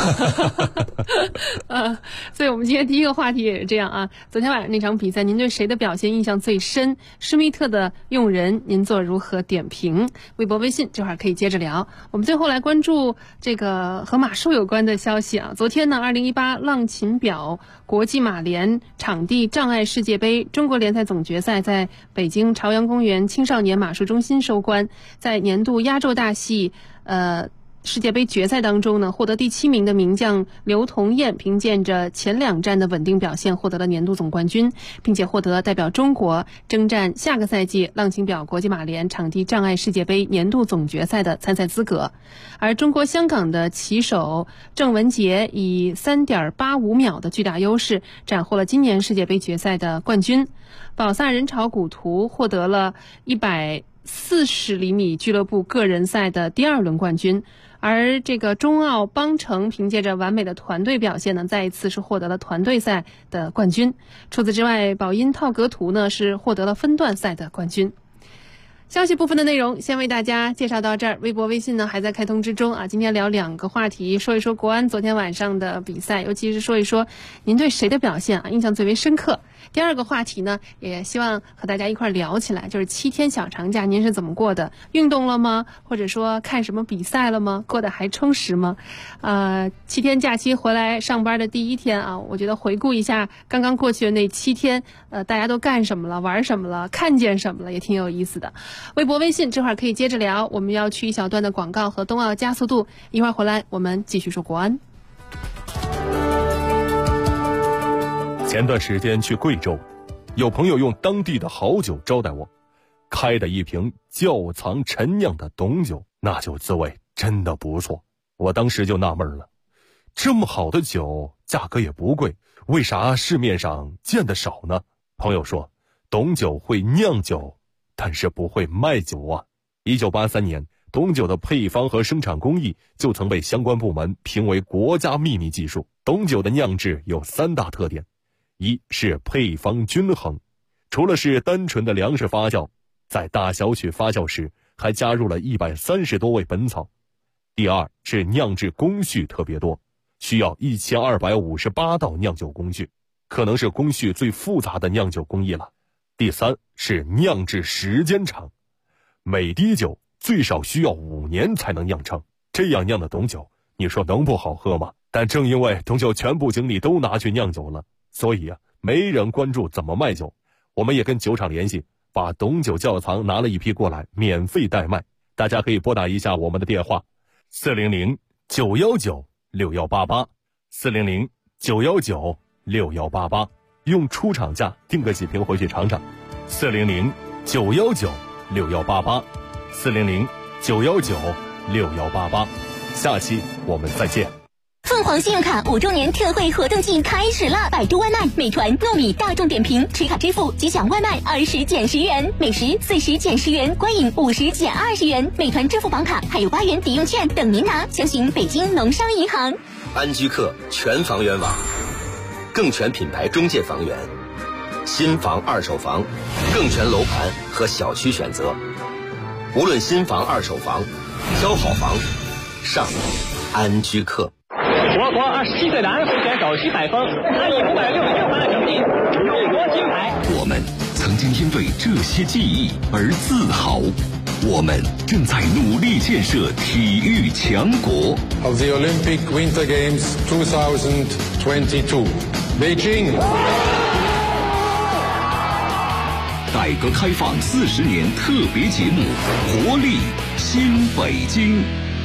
所以我们今天第一个话题也是这样啊。昨天晚上那场比赛，您对谁的表现印象最深？施密特的用人，您做如何点评？微博、微信这会儿可以接着聊。我们最后来关注这个和马术有关的消息啊。昨天呢，2018浪琴表国际马联场地障碍世界杯中国联赛总决赛在北京朝阳公园青少年马术中心收官。在年度压轴大戏世界杯决赛当中呢，获得第7名的名将刘同燕凭借着前2站的稳定表现获得了年度总冠军，并且获得代表中国征战下个赛季浪琴表国际马联场地障碍世界杯年度总决赛的参赛资格。而中国香港的骑手郑文杰以 3.85 秒的巨大优势斩获了今年世界杯决赛的冠军。保萨人潮古图获得了140厘米俱乐部个人赛的第2轮冠军。而这个中奥邦城凭借着完美的团队表现呢，再一次是获得了团队赛的冠军。除此之外，宝音套格图呢是获得了分段赛的冠军。消息部分的内容先为大家介绍到这儿，微博、微信呢还在开通之中啊。今天聊2个话题，说一说国安昨天晚上的比赛，尤其是说一说您对谁的表现印象最为深刻。第2个话题呢，也希望和大家一块聊起来，就是7天小长假您是怎么过的？运动了吗？或者说看什么比赛了吗？过得还充实吗？7天假期回来上班的第1天啊，我觉得回顾一下刚刚过去的那7天，大家都干什么了，玩什么了，看见什么了，也挺有意思的。微博、微信这会儿可以接着聊，我们要去一小段的广告和冬奥加速度，一会儿回来我们继续说国安。 前段时间去贵州，有朋友用当地的好酒招待我，开的一瓶窖藏陈酿的董酒，那酒滋味真的不错。我当时就纳闷了，这么好的酒价格也不贵，为啥市面上见得少呢？朋友说，董酒会酿酒，但是不会卖酒啊。1983年，董酒的配方和生产工艺就曾被相关部门评为国家秘密技术。董酒的酿制有3大特点，一是配方均衡，除了是单纯的粮食发酵，在大小曲发酵时还加入了130多味本草。第二是酿制工序特别多，需要1258道酿酒工序，可能是工序最复杂的酿酒工艺了。第三是酿制时间长，每滴酒最少需要5年才能酿成，这样酿的董酒，你说能不好喝吗？但正因为董酒全部精力都拿去酿酒了，所以没人关注怎么卖酒。我们也跟酒厂联系，把董酒窖藏拿了一批过来，免费代卖。大家可以拨打一下我们的电话400-919-6188 400-919-6188，用出厂价订个几瓶回去尝尝。400-919-6188 400-919-6188。下期我们再见。 凤凰信用卡5周年特惠活动季开始了！百度外卖、美团、糯米、大众点评持卡支付即享外卖20减10元，美食40减10元，观影50减20元。美团支付宝卡还有8元抵用券等您拿，详询北京农商银行。 安居客全房源网，更全品牌中介房源，新房、二手房，更全楼盘和小区选择。无论新房、二手房，挑好房上安居客。 我国27岁男候选手徐海峰，他以566分的成绩荣获金牌。 我们曾经因为这些记忆而自豪，我们正在努力建设体育强国。 Of the Olympic Winter Games 2022, Beijing。 改革开放40年特别节目，活力新北京。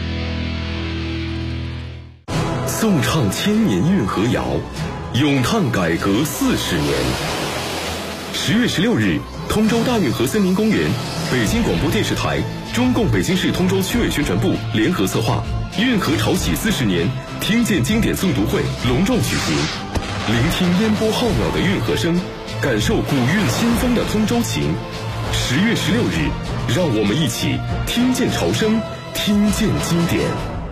颂唱千年运河谣，咏叹改革40年。10月16日，通州大运河森林公园，北京广播电视台、中共北京市通州区委宣传部联合策划运河潮起40年听见经典诵读会隆重举行，聆听烟波浩渺的运河声，感受古韵新风的通州情。10月16日，让我们一起听见潮声，听见经典。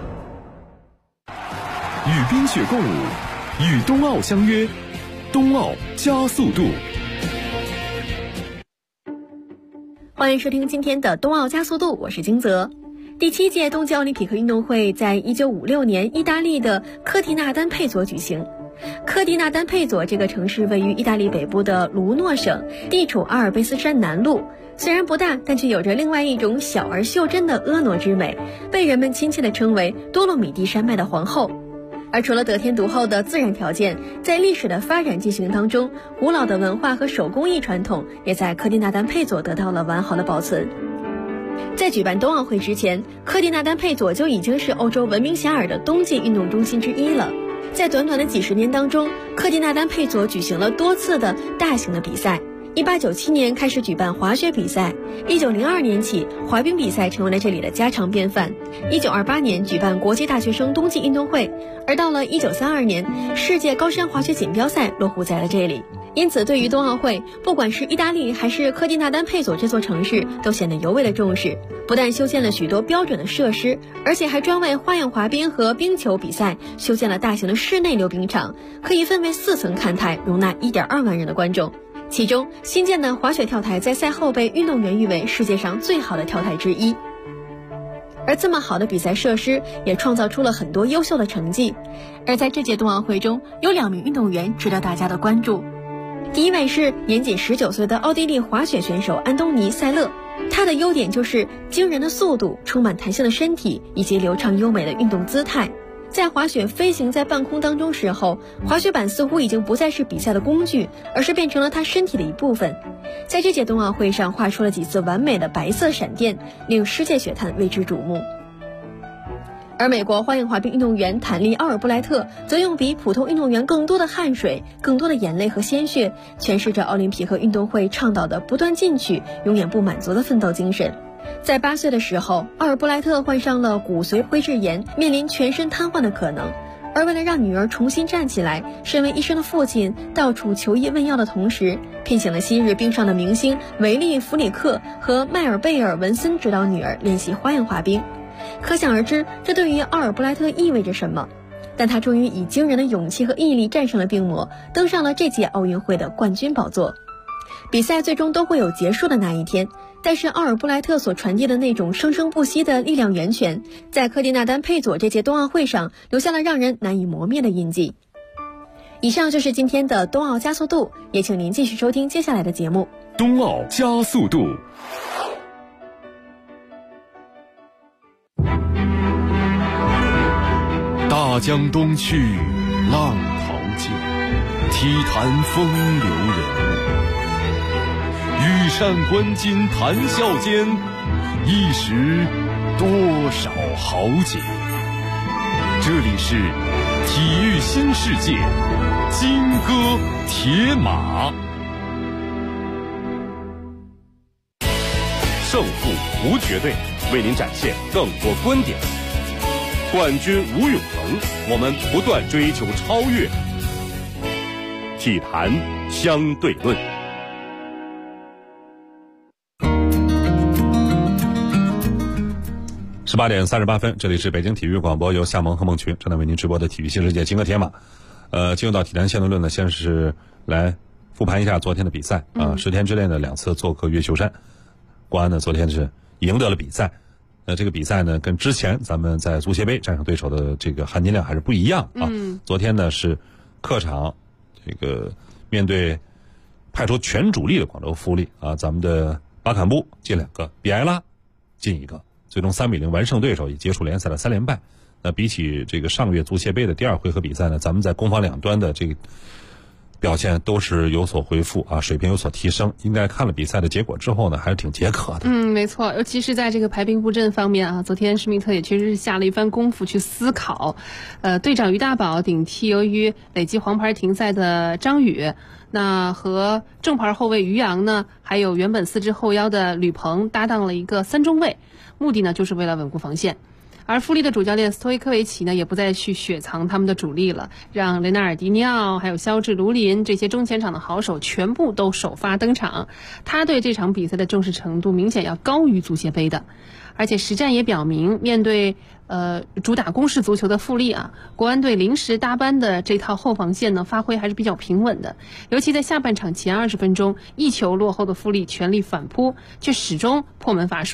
与冰雪共舞，与冬奥相约，冬奥加速度。 欢迎收听今天的冬奥加速度，我是金泽。 第7届冬季奥林匹克运动会在1956年意大利的科蒂纳丹佩佐举行。科蒂纳丹佩佐这个城市位于意大利北部的卢诺省，地处阿尔卑斯山南麓。虽然不大，但却有着另外一种小而袖珍的婀娜之美，被人们亲切地称为多洛米蒂山脉的皇后。而除了得天独厚的自然条件，在历史的发展进行当中，古老的文化和手工艺传统也在科蒂纳丹佩佐得到了完好的保存。在举办冬奥会之前，科蒂纳丹佩佐就已经是欧洲闻名遐迩的冬季运动中心之一了。在短短的几十年当中，科蒂纳丹佩佐举行了多次的大型的比赛。1897年开始举办滑雪比赛，1902年起滑冰比赛成为了这里的家常便饭。1928年举办国际大学生冬季运动会，而到了1932年，世界高山滑雪锦标赛落户在了这里。因此，对于冬奥会，不管是意大利还是科蒂纳丹佩佐这座城市，都显得尤为的重视。不但修建了许多标准的设施，而且还专为花样滑冰和冰球比赛修建了大型的室内溜冰场，可以分为4层看台，容纳1.2万人的观众。其中新建的滑雪跳台在赛后被运动员誉为世界上最好的跳台之一。而这么好的比赛设施也创造出了很多优秀的成绩。而在这届冬奥会中，有2名运动员值得大家的关注。第一位是年仅19岁的奥地利滑雪选手安东尼·塞勒，他的优点就是惊人的速度、充满弹性的身体以及流畅优美的运动姿态。在滑雪飞行在半空当中时候，滑雪板似乎已经不再是比赛的工具，而是变成了他身体的一部分。在这届冬奥会上画出了几次完美的白色闪电，令世界雪坛为之瞩目。而美国花样滑冰运动员坦利·奥尔布莱特则用比普通运动员更多的汗水、更多的眼泪和鲜血，诠释着奥林匹克运动会倡导的不断进取、永远不满足的奋斗精神。在8岁的时候，奥尔布莱特患上了骨髓灰质炎，面临全身瘫痪的可能。而为了让女儿重新站起来，身为医生的父亲到处求医问药的同时，聘请了昔日冰上的明星维利·弗里克和迈尔贝尔·文森指导女儿练习花样滑冰。可想而知，这对于奥尔布莱特意味着什么。但他终于以惊人的勇气和毅力战胜了病魔，登上了这届奥运会的冠军宝座。比赛最终都会有结束的那一天，但是奥尔布莱特所传递的那种生生不息的力量源泉，在科蒂纳丹佩佐这届冬奥会上留下了让人难以磨灭的印记。以上就是今天的冬奥加速度，也请您继续收听接下来的节目。 冬奥加速度。大江东去，浪淘尽，体坛风流人物。羽扇纶巾谈笑间，一时多少豪杰。这里是体育新世界，金戈铁马。 胜负无绝对，为您展现更多观点。冠军无永恒，我们不断追求超越。体坛相对论。 18点38分，这里是北京体育广播，由夏萌和孟群正在为您直播的体育新世界金戈铁马。进入到体坛相对论呢，先是来复盘一下昨天的比赛啊。10天之内的2次做客越秀山，国安呢昨天是赢得了比赛。这个比赛呢，跟之前咱们在足协杯战胜对手的这个含金量还是不一样啊。昨天呢是客场这个面对派出全主力的广州富力啊，咱们的巴坎布进2个，比埃拉进1个，最终3-0完胜对手，也结束联赛的3连败。那比起这个上月足协杯的第2回合比赛呢，咱们在攻防两端的这个表现都是有所恢复啊，水平有所提升。应该看了比赛的结果之后呢，还是挺解渴的。 没错，尤其是在这个排兵布阵方面啊，昨天施密特也确实是下了一番功夫去思考。队长于大宝顶替由于累积黄牌停赛的张宇，那和正牌后卫于洋呢，还有原本4支后腰的吕鹏搭档了一个3中卫，目的呢就是为了稳固防线。而富力的主教练斯托伊科维奇呢，也不再去雪藏他们的主力了，让雷纳尔迪尼奥还有肖智、卢林这些中前场的好手全部都首发登场。他对这场比赛的重视程度明显要高于足协杯的，而且实战也表明，面对主打攻势足球的富力啊，国安队临时搭班的这套后防线呢，发挥还是比较平稳的。尤其在下半场前20分钟，1球落后的富力全力反扑，却始终破门乏术。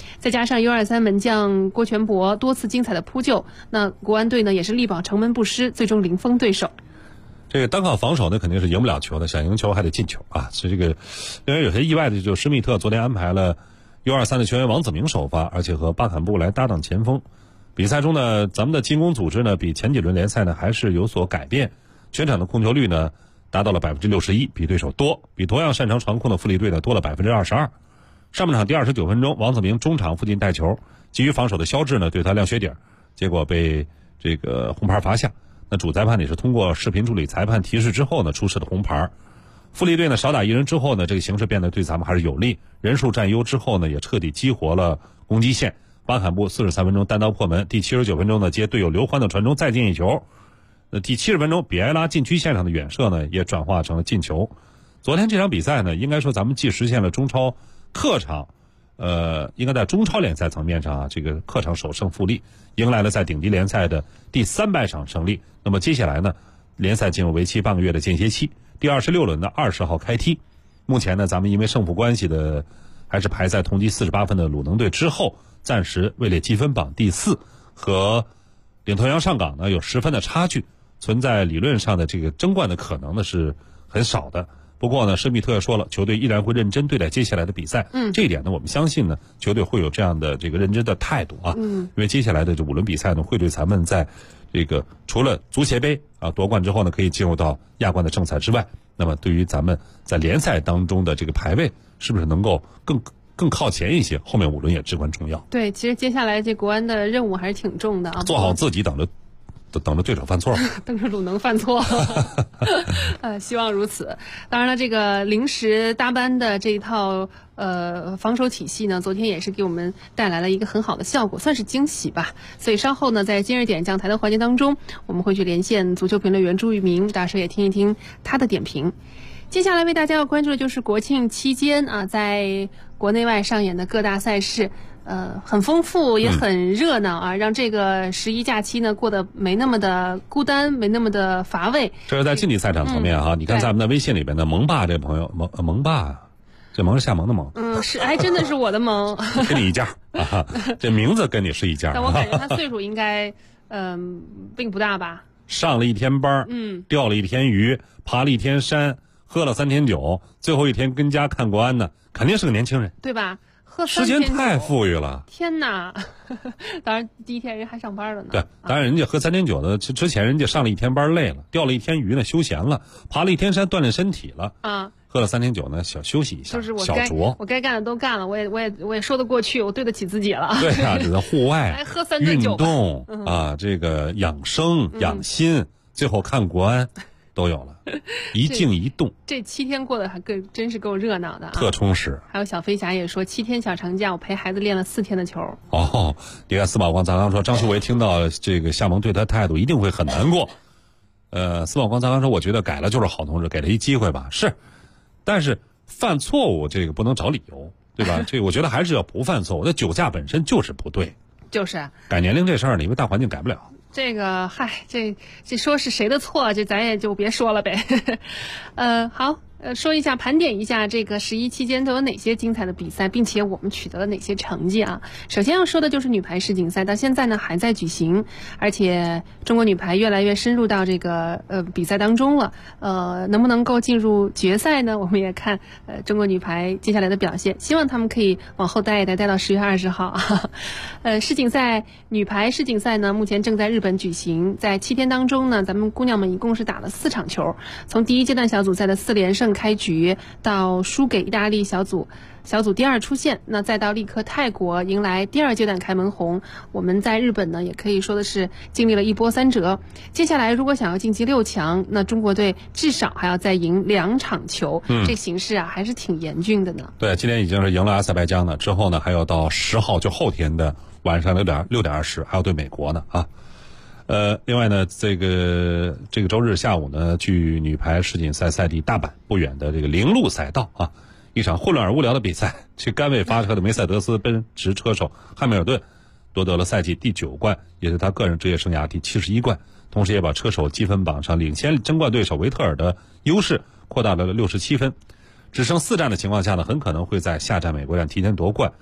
再加上 U23 门将郭全博多次精彩的扑救，那国安队呢也是力保城门不失，最终零封对手。 这个单靠防守呢，肯定是赢不了球的，想赢球还得进球啊！所以这个令人有些意外的就是施密特昨天安排了 U23 的球员王子铭首发，而且和巴坎布来搭档前锋。比赛中呢，咱们的进攻组织呢比前几轮联赛呢还是有所改变，全场的控球率呢达到了61%，比对手多，比同样擅长传控的富力队呢多了22%。上半场第29分钟，王子铭中场附近带球，急于防守的肖智呢对他亮靴底，结果被这个红牌罚下。那主裁判也是通过视频助理裁判提示之后呢出示的红牌。富力队呢少打一人之后呢，这个形势变得对咱们还是有利，人数占优之后呢也彻底激活了攻击线。巴坎布43分钟单刀破门，第79分钟呢接队友刘欢的传中再进一球。第70分钟比埃拉禁区线上的远射呢也转化成了进球。昨天这场比赛呢，应该说咱们既实现了中超客场应该在中超联赛层面上啊，这个客场首胜富力，迎来了在顶级联赛的第300场胜利。那么接下来呢，联赛进入为期半个月的间歇期，第26轮的20号开踢。目前呢，咱们因为胜负关系的还是排在同积48分的鲁能队之后，暂时位列积分榜第4，和领头羊上港呢有10分的差距，存在理论上的这个争冠的可能呢是很少的。不过呢，施密特说了，球队依然会认真对待接下来的比赛。这一点呢，我们相信呢，球队会有这样的这个认真的态度啊。因为接下来的这5轮比赛呢，会对咱们在这个除了足协杯啊夺冠之后呢，可以进入到亚冠的正赛之外，那么对于咱们在联赛当中的这个排位，是不是能够更靠前一些？后面5轮也至关重要。 对，其实接下来这国安的任务还是挺重的啊， 做好自己，等着对手犯错， 等着鲁能犯错，希望如此。当然了，这个临时搭班的这一套防守体系呢，昨天也是给我们带来了一个很好的效果，算是惊喜吧。所以稍后呢，在今日点将台的环节当中，我们会去连线足球评论员朱玉明，大师也听一听他的点评。接下来为大家要关注的就是国庆期间啊，在国内外上演的各大赛事。很丰富，也很热闹啊，让这个11假期呢过得没那么的孤单，没那么的乏味。 这是在竞技赛场层面哈，你看咱们的微信里边的萌爸这朋友，萌爸，这萌是夏萌的萌， 是，还真的是我的萌， 跟你一家啊，这名字跟你是一家。 但我感觉他岁数应该并不大吧。 上了一天班，钓了一天鱼，爬了一天山，喝了3天酒，最后一天跟家看国安呢，肯定是个年轻人， 对吧？ 时间太富裕了， 天哪！当然第一天人还上班了呢。 对，当然人家喝3天酒的之前人家上了一天班累了，钓了一天鱼呢休闲了，爬了一天山锻炼身体了啊，喝了3天酒呢小休息一下， 就是我该干的都干了，我也说得过去，我对得起自己了。 对啊，只在户外还喝3天酒运动啊，这个养生养心，最后看国安。都有了，一静一动。 这7天过得还真是够热闹的啊， 特充实。 还有小飞侠也说，7天小长假，我陪孩子练了4天的球。 哦，你看司马光杂刚说，张秀维听到这个夏萌对他态度一定会很难过。司马光杂刚说，我觉得改了就是好同志，给了一机会吧。是，但是犯错误这个不能找理由，对吧？这个我觉得还是要不犯错误。那酒驾本身就是不对， 就是改年龄这事儿，因为大环境改不了。 这个嗨，这说是谁的错，这咱也就别说了呗。好，说一下盘点一下这个11期间都有哪些精彩的比赛，并且我们取得了哪些成绩啊？首先要说的就是女排世锦赛，到现在呢还在举行，而且中国女排越来越深入到这个比赛当中了。能不能够进入决赛呢？我们也看中国女排接下来的表现，希望他们可以往后待一待，待到10月20号啊。世锦赛女排世锦赛呢，目前正在日本举行，在7天当中呢，咱们姑娘们一共是打了4场球，从第1阶段小组赛的4连胜开局，到输给意大利小组第2出线，那再到力克泰国迎来第2阶段开门红。我们在日本呢，也可以说的是经历了一波3折。接下来如果想要晋级6强，那中国队至少还要再赢2场球，这形势啊还是挺严峻的呢。 对，今天已经是赢了阿塞拜疆了，之后呢还要到10号就后天的晚上6点20还要对美国呢啊。另外呢，这个周日下午呢，距女排世锦赛赛地大阪不远的这个铃鹿赛道啊，一场混乱而无聊的比赛，去甘位发车的梅赛德斯奔驰车手汉密尔顿夺得了赛季第9冠，也是他个人职业生涯第71冠，同时也把车手积分榜上领先争冠对手维特尔的优势扩大了67分。只剩4站的情况下呢，很可能会在下站美国站提前夺冠。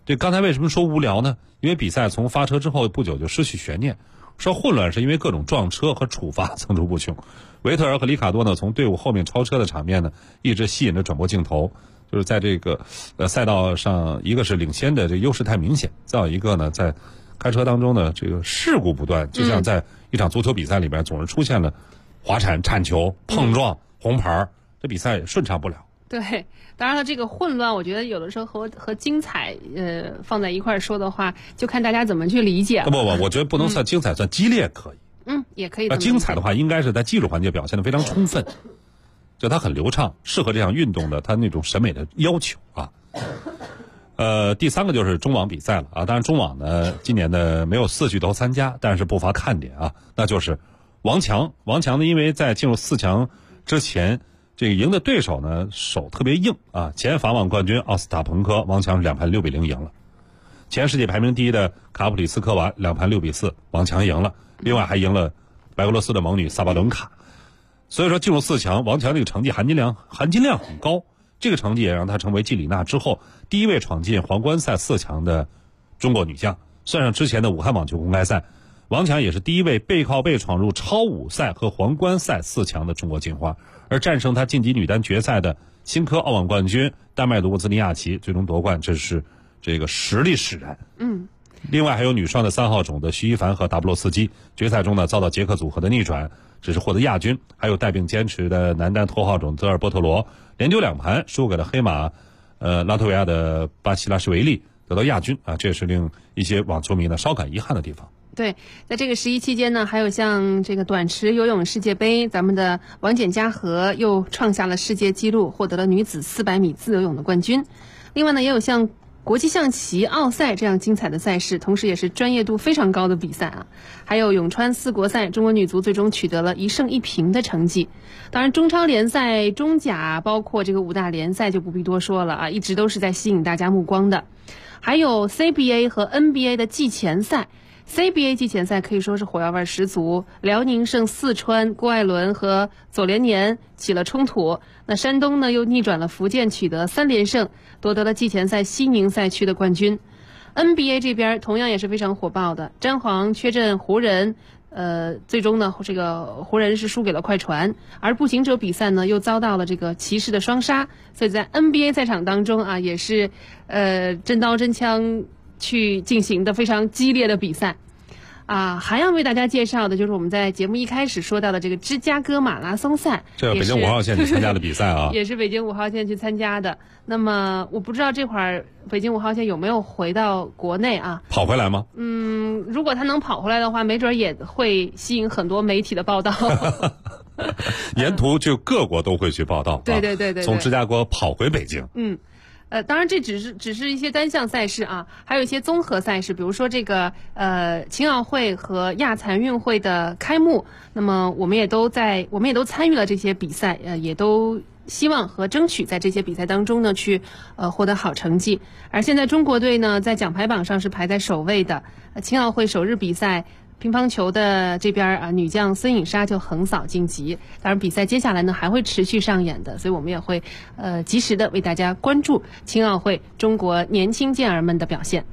这刚才为什么说无聊呢？因为比赛从发车之后不久就失去悬念，说混乱是因为各种撞车和处罚层出不穷。维特尔和里卡多呢，从队伍后面超车的场面呢，一直吸引着转播镜头。就是在这个赛道上，一个是领先的这优势太明显，再有一个呢，在开车当中呢，这个事故不断，就像在一场足球比赛里边，总是出现了滑铲、铲球、碰撞、红牌，这比赛顺畅不了。 对，当然了，这个混乱，我觉得有的时候和精彩，放在一块儿说的话，就看大家怎么去理解了。 不，我觉得不能算精彩，算激烈可以。 也可以。 精彩的话，应该是在技术环节表现得非常充分，就它很流畅，适合这项运动的它那种审美的要求啊。第三个就是中网比赛了啊，当然中网呢今年呢没有4巨头参加，但是不乏看点啊，那就是王强呢，因为在进入4强之前，这个赢的对手呢手特别硬啊，前法网冠军奥斯塔彭科，王强是2盘6比0赢了。前世界排名第一的卡普里斯科娃2盘6比4，王强赢了，另外还赢了白俄罗斯的猛女萨巴伦卡。所以说进入4强，王强这个成绩含金量很高，这个成绩也让她成为季里娜之后第一位闯进皇冠赛4强的中国女将。算上之前的武汉网球公开赛，王强也是第一位背靠背闯入超5赛和皇冠赛4强的中国金花，而战胜她晋级女单决赛的新科澳网冠军丹麦的沃兹尼亚奇最终夺冠，这是这个实力使然。另外还有女双的3号种的徐一凡和达布洛斯基，决赛中呢遭到捷克组合的逆转，只是获得亚军。还有带病坚持的男单头号种泽尔波特罗，连丢2盘输给了黑马拉脱维亚的巴西拉什维利，得到亚军啊，这也是令一些网球迷呢稍感遗憾的地方。 对，在这个11期间呢，还有像这个短池游泳世界杯，咱们的王简嘉禾又创下了世界纪录，获得了女子400米自由泳的冠军。另外呢，也有像国际象棋奥赛这样精彩的赛事，同时也是专业度非常高的比赛啊。还有咏川4国赛，中国女足最终取得了1胜1平的成绩。当然，中超联赛、中甲，包括这个5大联赛就不必多说了啊，一直都是在吸引大家目光的。还有 CBA 和 NBA 的季前赛。CBA 季前赛可以说是火药味十足，辽宁胜四川，郭艾伦和左连年起了冲突。那山东呢又逆转了福建，取得3连胜，夺得了季前赛西宁赛区的冠军。NBA 这边同样也是非常火爆的，詹皇缺阵湖人，最终呢这个湖人是输给了快船，而步行者比赛呢又遭到了这个骑士的双杀，所以在 NBA 赛场当中啊也是真刀真枪去进行的非常激烈的比赛啊。还要为大家介绍的就是我们在节目一开始说到的这个芝加哥马拉松赛， 这北京5号线去参加的比赛啊也是北京5号线去参加的。那么我不知道这会儿北京5号线有没有回到国内啊？ 跑回来吗？ 如果他能跑回来的话，没准也会吸引很多媒体的报道沿途就各国都会去报道对， 从芝加哥跑回北京。 当然这只是一些单项赛事啊，还有一些综合赛事，比如说这个青奥会和亚残运会的开幕，那么我们也都参与了这些比赛，也都希望和争取在这些比赛当中呢去获得好成绩。而现在中国队呢在奖牌榜上是排在首位的，青奥会首日比赛乒乓球的这边啊，女将孙颖莎就横扫晋级。当然，比赛接下来呢还会持续上演的，所以我们也会及时的为大家关注青奥会中国年轻健儿们的表现。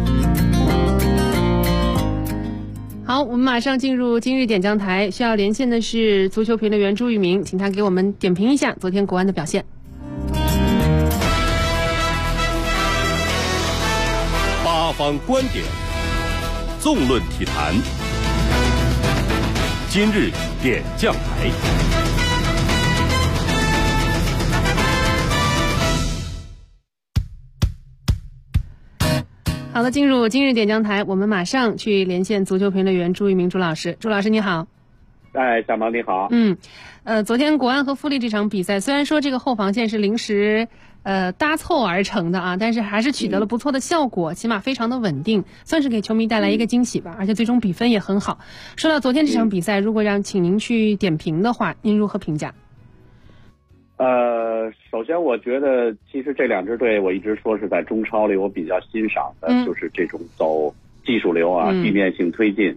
好，我们马上进入今日点将台，需要连线的是足球评论员朱玉明，请他给我们点评一下昨天国安的表现。 八方观点，纵论体坛，今日点将台。 好的，进入今日点将台，我们马上去连线足球评论员朱玉明朱老师。朱老师你好。 小毛你好。 昨天国安和富力这场比赛，虽然说这个后防线是临时搭凑而成的啊，但是还是取得了不错的效果，起码非常的稳定，算是给球迷带来一个惊喜吧。而且最终比分也很好。说到昨天这场比赛，如果请您去点评的话，您如何评价？ 首先我觉得其实这两支队我一直说是在中超里我比较欣赏的，就是这种走技术流啊，地面性推进，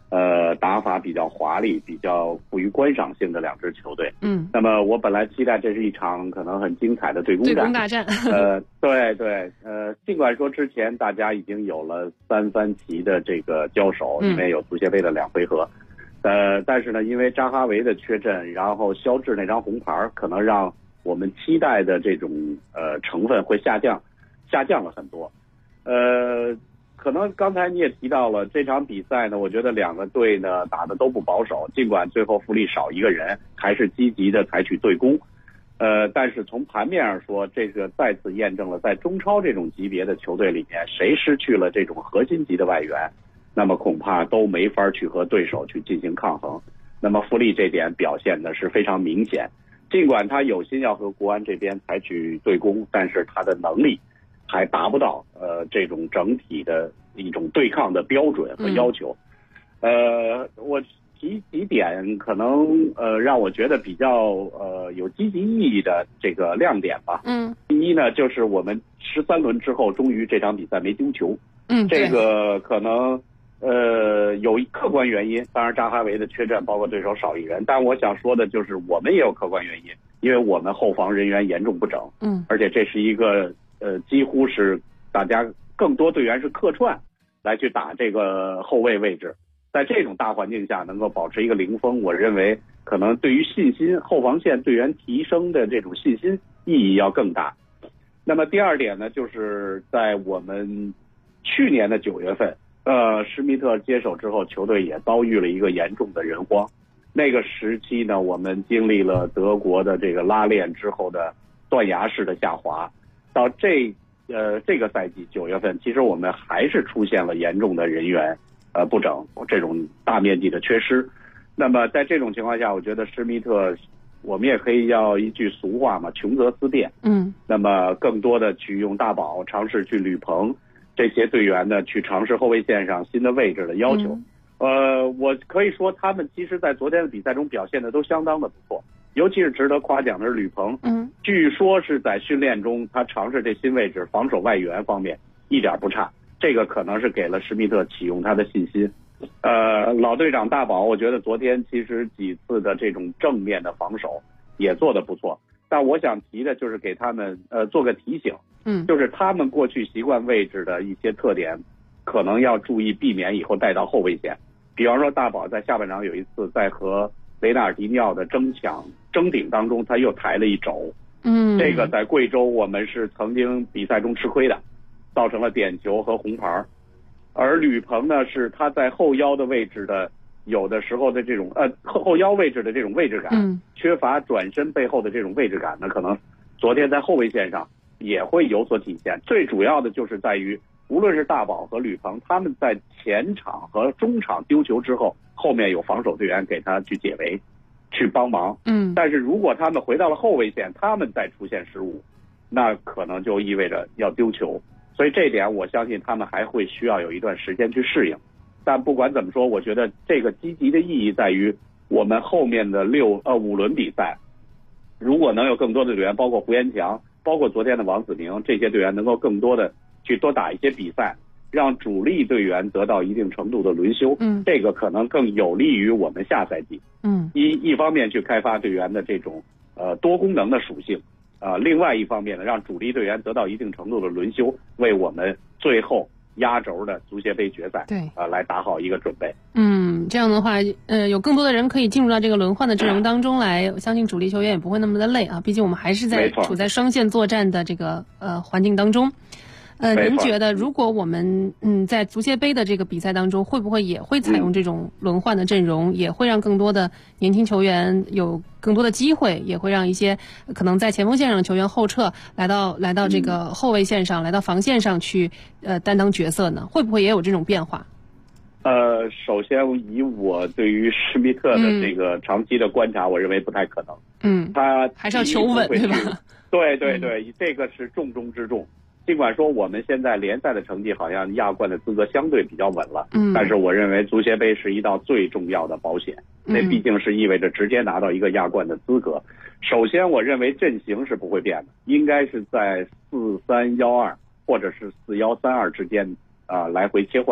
打法比较华丽、比较富于观赏性的两支球队。 那么我本来期待这是一场可能很精彩的对攻大战。 对，尽管说之前大家已经有了3-3棋的这个交手，因为有足协杯的2回合，但是呢，因为扎哈维的缺阵，然后肖智那张红牌，可能让我们期待的这种成分会下降了很多。可能刚才你也提到了这场比赛呢，我觉得2个队呢打得都不保守，尽管最后富力少1个人，还是积极的采取对攻。但是从盘面上说，这个再次验证了在中超这种级别的球队里面，谁失去了这种核心级的外援，那么恐怕都没法去和对手去进行抗衡。那么富力这点表现的是非常明显，尽管他有心要和国安这边采取对攻，但是他的能力还达不到这种整体的一种对抗的标准和要求。我提几点可能让我觉得比较有积极意义的这个亮点吧。第一呢，就是我们13轮之后终于这场比赛没丢球。这个可能有客观原因，当然扎哈维的缺阵，包括对手少1人，但我想说的就是我们也有客观原因，因为我们后防人员严重不整。而且这是一个几乎是大家更多队员是客串来去打这个后卫位置，在这种大环境下能够保持一个零封，我认为可能对于信心后防线队员提升的这种信心意义要更大。那么第2点呢，就是在我们去年的9月份，施密特接手之后，球队也遭遇了一个严重的人荒。那个时期呢，我们经历了德国的这个拉练之后的断崖式的下滑，到这个赛季9月份，其实我们还是出现了严重的人员不整，这种大面积的缺失。那么在这种情况下，我觉得施密特，我们也可以要一句俗话嘛，穷则思变。那么更多的去用大宝尝试去吕鹏这些队员呢，去尝试后卫线上新的位置的要求。我可以说他们其实在昨天的比赛中表现的都相当的不错，尤其是值得夸奖的是吕鹏。据说是在训练中他尝试这新位置防守外援方面一点不差，这个可能是给了施密特启用他的信心。老队长大宝，我觉得昨天其实几次的这种正面的防守也做得不错，但我想提的就是给他们做个提醒，就是他们过去习惯位置的一些特点，可能要注意避免以后带到后卫线。比方说大宝在下半场有一次在和雷纳尔迪尼奥的争顶当中，他又抬了一肘。这个在贵州我们是曾经比赛中吃亏的，造成了点球和红牌。而吕鹏呢，是他在后腰的位置的有的时候的这种后腰位置的这种位置感，缺乏转身背后的这种位置感呢，可能昨天在后卫线上也会有所体现。最主要的就是在于，无论是大宝和吕鹏，他们在前场和中场丢球之后，后面有防守队员给他去解围去帮忙。但是如果他们回到了后卫线，他们再出现失误，那可能就意味着要丢球。所以这一点我相信他们还会需要有一段时间去适应。但不管怎么说，我觉得这个积极的意义在于我们后面的5轮比赛，如果能有更多的队员，包括胡延强，包括昨天的王子明，这些队员能够更多的去多打一些比赛，让主力队员得到一定程度的轮休，这个可能更有利于我们下赛季。一方面去开发队员的这种多功能的属性，另外一方面呢，让主力队员得到一定程度的轮休，为我们最后压轴的足协杯决赛来打好一个准备。 这样的话有更多的人可以进入到这个轮换的阵容当中来，我相信主力球员也不会那么的累啊，毕竟我们还是处在双线作战的这个环境当中。您觉得如果我们在足协杯的这个比赛当中，会不会也会采用这种轮换的阵容，也会让更多的年轻球员有更多的机会，也会让一些可能在前锋线上的球员后撤，来到这个后卫线上，来到防线上去担当角色呢？会不会也有这种变化？ 首先以我对于施密特的这个长期的观察，我认为不太可能。他还是要求稳，对吧？ 对，这个是重中之重。尽管说我们现在联赛的成绩好像亚冠的资格相对比较稳了，但是我认为足协杯是一道最重要的保险，那毕竟是意味着直接拿到一个亚冠的资格。首先我认为阵型是不会变的，应该是在4-3-1-2或者是4-1-3-2之间来回切换。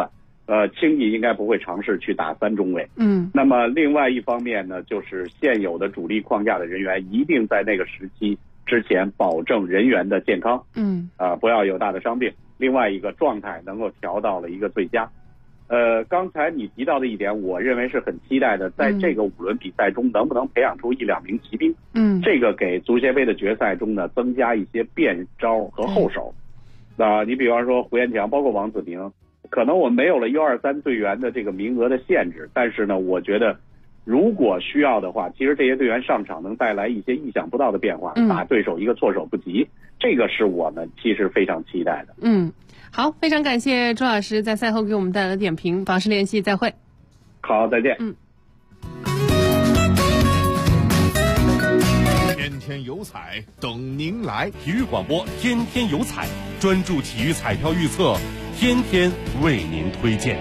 轻易应该不会尝试去打3中卫。 那么另外一方面呢，就是现有的主力框架的人员一定在那个时期之前保证人员的健康，不要有大的伤病。另外一个状态能够调到了一个最佳。刚才你提到的一点，我认为是很期待的，在这个5轮比赛中能不能培养出1-2名骑兵？这个给足协杯的决赛中呢增加一些变招和后手。你比方说胡彦强，包括王子明，可能我们没有了U23队员的这个名额的限制，但是呢，我觉得如果需要的话，其实这些队员上场能带来一些意想不到的变化，打对手一个措手不及，这个是我们其实非常期待的。 好，非常感谢周老师在赛后给我们带来的点评，保持联系，再会。 好，再见。 天天有彩等您来，体育广播天天有彩，专注体育彩票预测，天天为您推荐。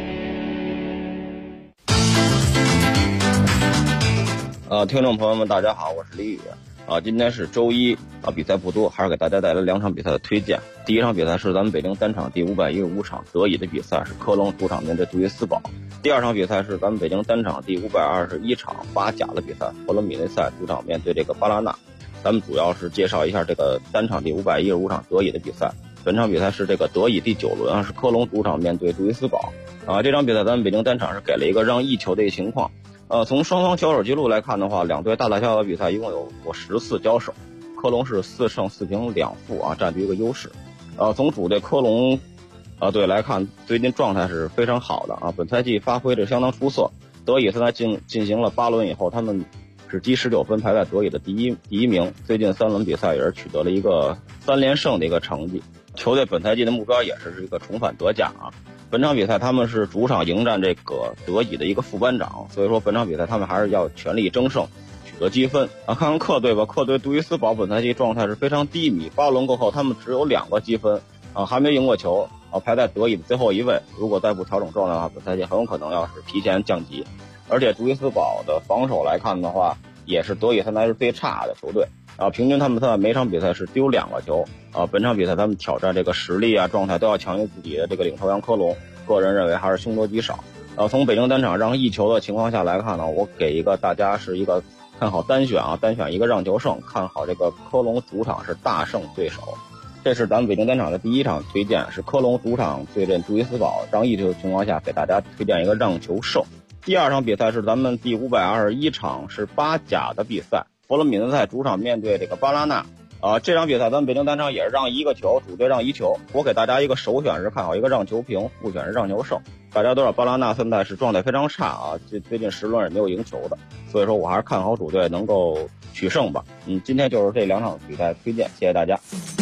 听众朋友们，大家好，我是李宇。今天是周一比赛不多，还是给大家带来2场比赛的推荐。第一场比赛是咱们北京单场第515场德乙的比赛，是科隆主场面对杜伊斯堡。第二场比赛是咱们北京单场第521场巴甲的比赛，佛罗米内塞主场面对这个巴拉纳。咱们主要是介绍一下这个单场第515场德乙的比赛。本场比赛是这个德乙第9轮是科隆主场面对杜伊斯堡。这场比赛咱们北京单场是给了一个让1球的一个情况。从双方交手记录来看的话，两队大大小小的比赛一共有10次交手，科隆是4胜4平2负占据一个优势。从主队科隆队来看，最近状态是非常好的本赛季发挥的相当出色。德乙现在进行了8轮以后，他们是积19分排在德乙的第一名，最近3轮比赛也是取得了一个3连胜的一个成绩。球队本赛季的目标也是一个重返德甲本场比赛他们是主场迎战这个德乙的一个副班长，所以说本场比赛他们还是要全力争胜，取得积分看看客队吧。客队杜伊斯堡本赛季状态是非常低迷，8轮过后他们只有2个积分还没赢过球排在德乙的最后一位。如果再不调整状态的话，本赛季很有可能要是提前降级。而且杜伊斯堡的防守来看的话，也是德乙现在是最差的球队平均他们每场比赛是丢2个球本场比赛他们挑战这个实力状态都要强于自己的这个领头羊科隆，个人认为还是凶多吉少从北京单场让1球的情况下来看呢，我给一个大家是一个看好单选一个让球胜，看好这个科隆主场是大胜对手。这是咱们北京单场的第一场推荐，是科隆主场对阵杜伊斯堡，让1球的情况下给大家推荐一个让球胜。第二场比赛是咱们第521场是巴甲的比赛，佛罗米内塞主场面对这个巴拉纳这场比赛咱们北京单场也是让1个球，主队让1球。我给大家一个首选是看好一个让球平，副选是让球胜。大家都知道巴拉纳现在是状态非常差最近10轮也没有赢球的，所以说我还是看好主队能够取胜吧。今天就是这2场比赛推荐，谢谢大家。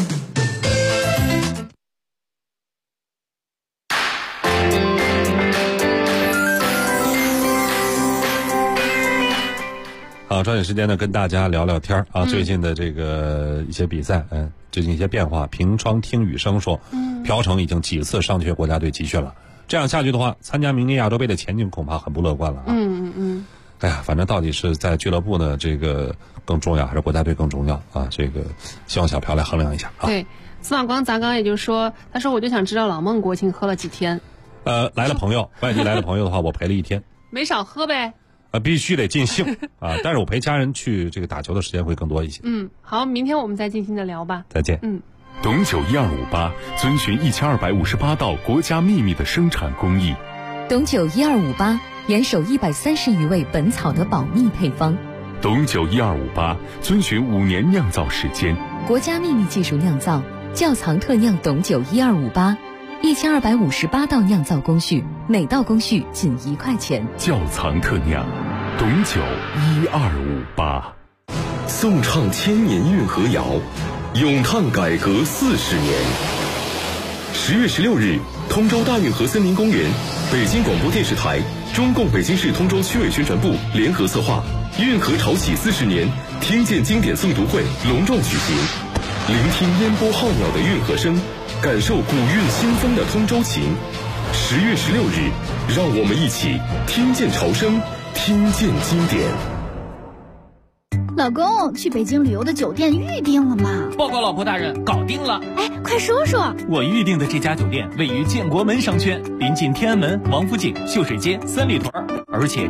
抓紧时间呢，跟大家聊聊天最近的这个一些比赛，最近一些变化。平窗听雨声说，朴成已经几次上去国家队集训了。这样下去的话，参加明年亚洲杯的前景恐怕很不乐观了哎呀，反正到底是在俱乐部呢，这个更重要，还是国家队更重要这个希望小朴来衡量一下对，司马光砸缸也就说，他说我就想知道老孟国庆喝了几天。 来了朋友，外地来的朋友的话，我陪了1天， 没少喝呗。 必须得尽兴但是我陪家人去这个打球的时间会更多一些。 好，明天我们再尽情的聊吧。 再见。 董酒1258遵循1258道国家秘密的生产工艺。 董酒1258严守130余味本草的保密配方。 董酒1258遵循5年酿造时间， 国家秘密技术酿造，窖藏特酿董酒1258，1258道酿造工序，每道工序仅1块钱。 窖藏特酿董酒1258。 颂唱千年运河谣，咏叹改革40年。10月16日，通州大运河森林公园，北京广播电视台、中共北京市通州区委宣传部联合策划运河潮起40年听见经典诵读会隆壮举行，聆听烟波浩渺的运河声，感受古韵新风的通州情。10月16日，让我们一起听见潮声，听见经典。 老公，去北京旅游的酒店预定了吗？ 报告老婆大人，搞定了。 哎，快说说。 我预定的这家酒店位于建国门商圈，临近天安门、王府井、秀水街、三里屯，而且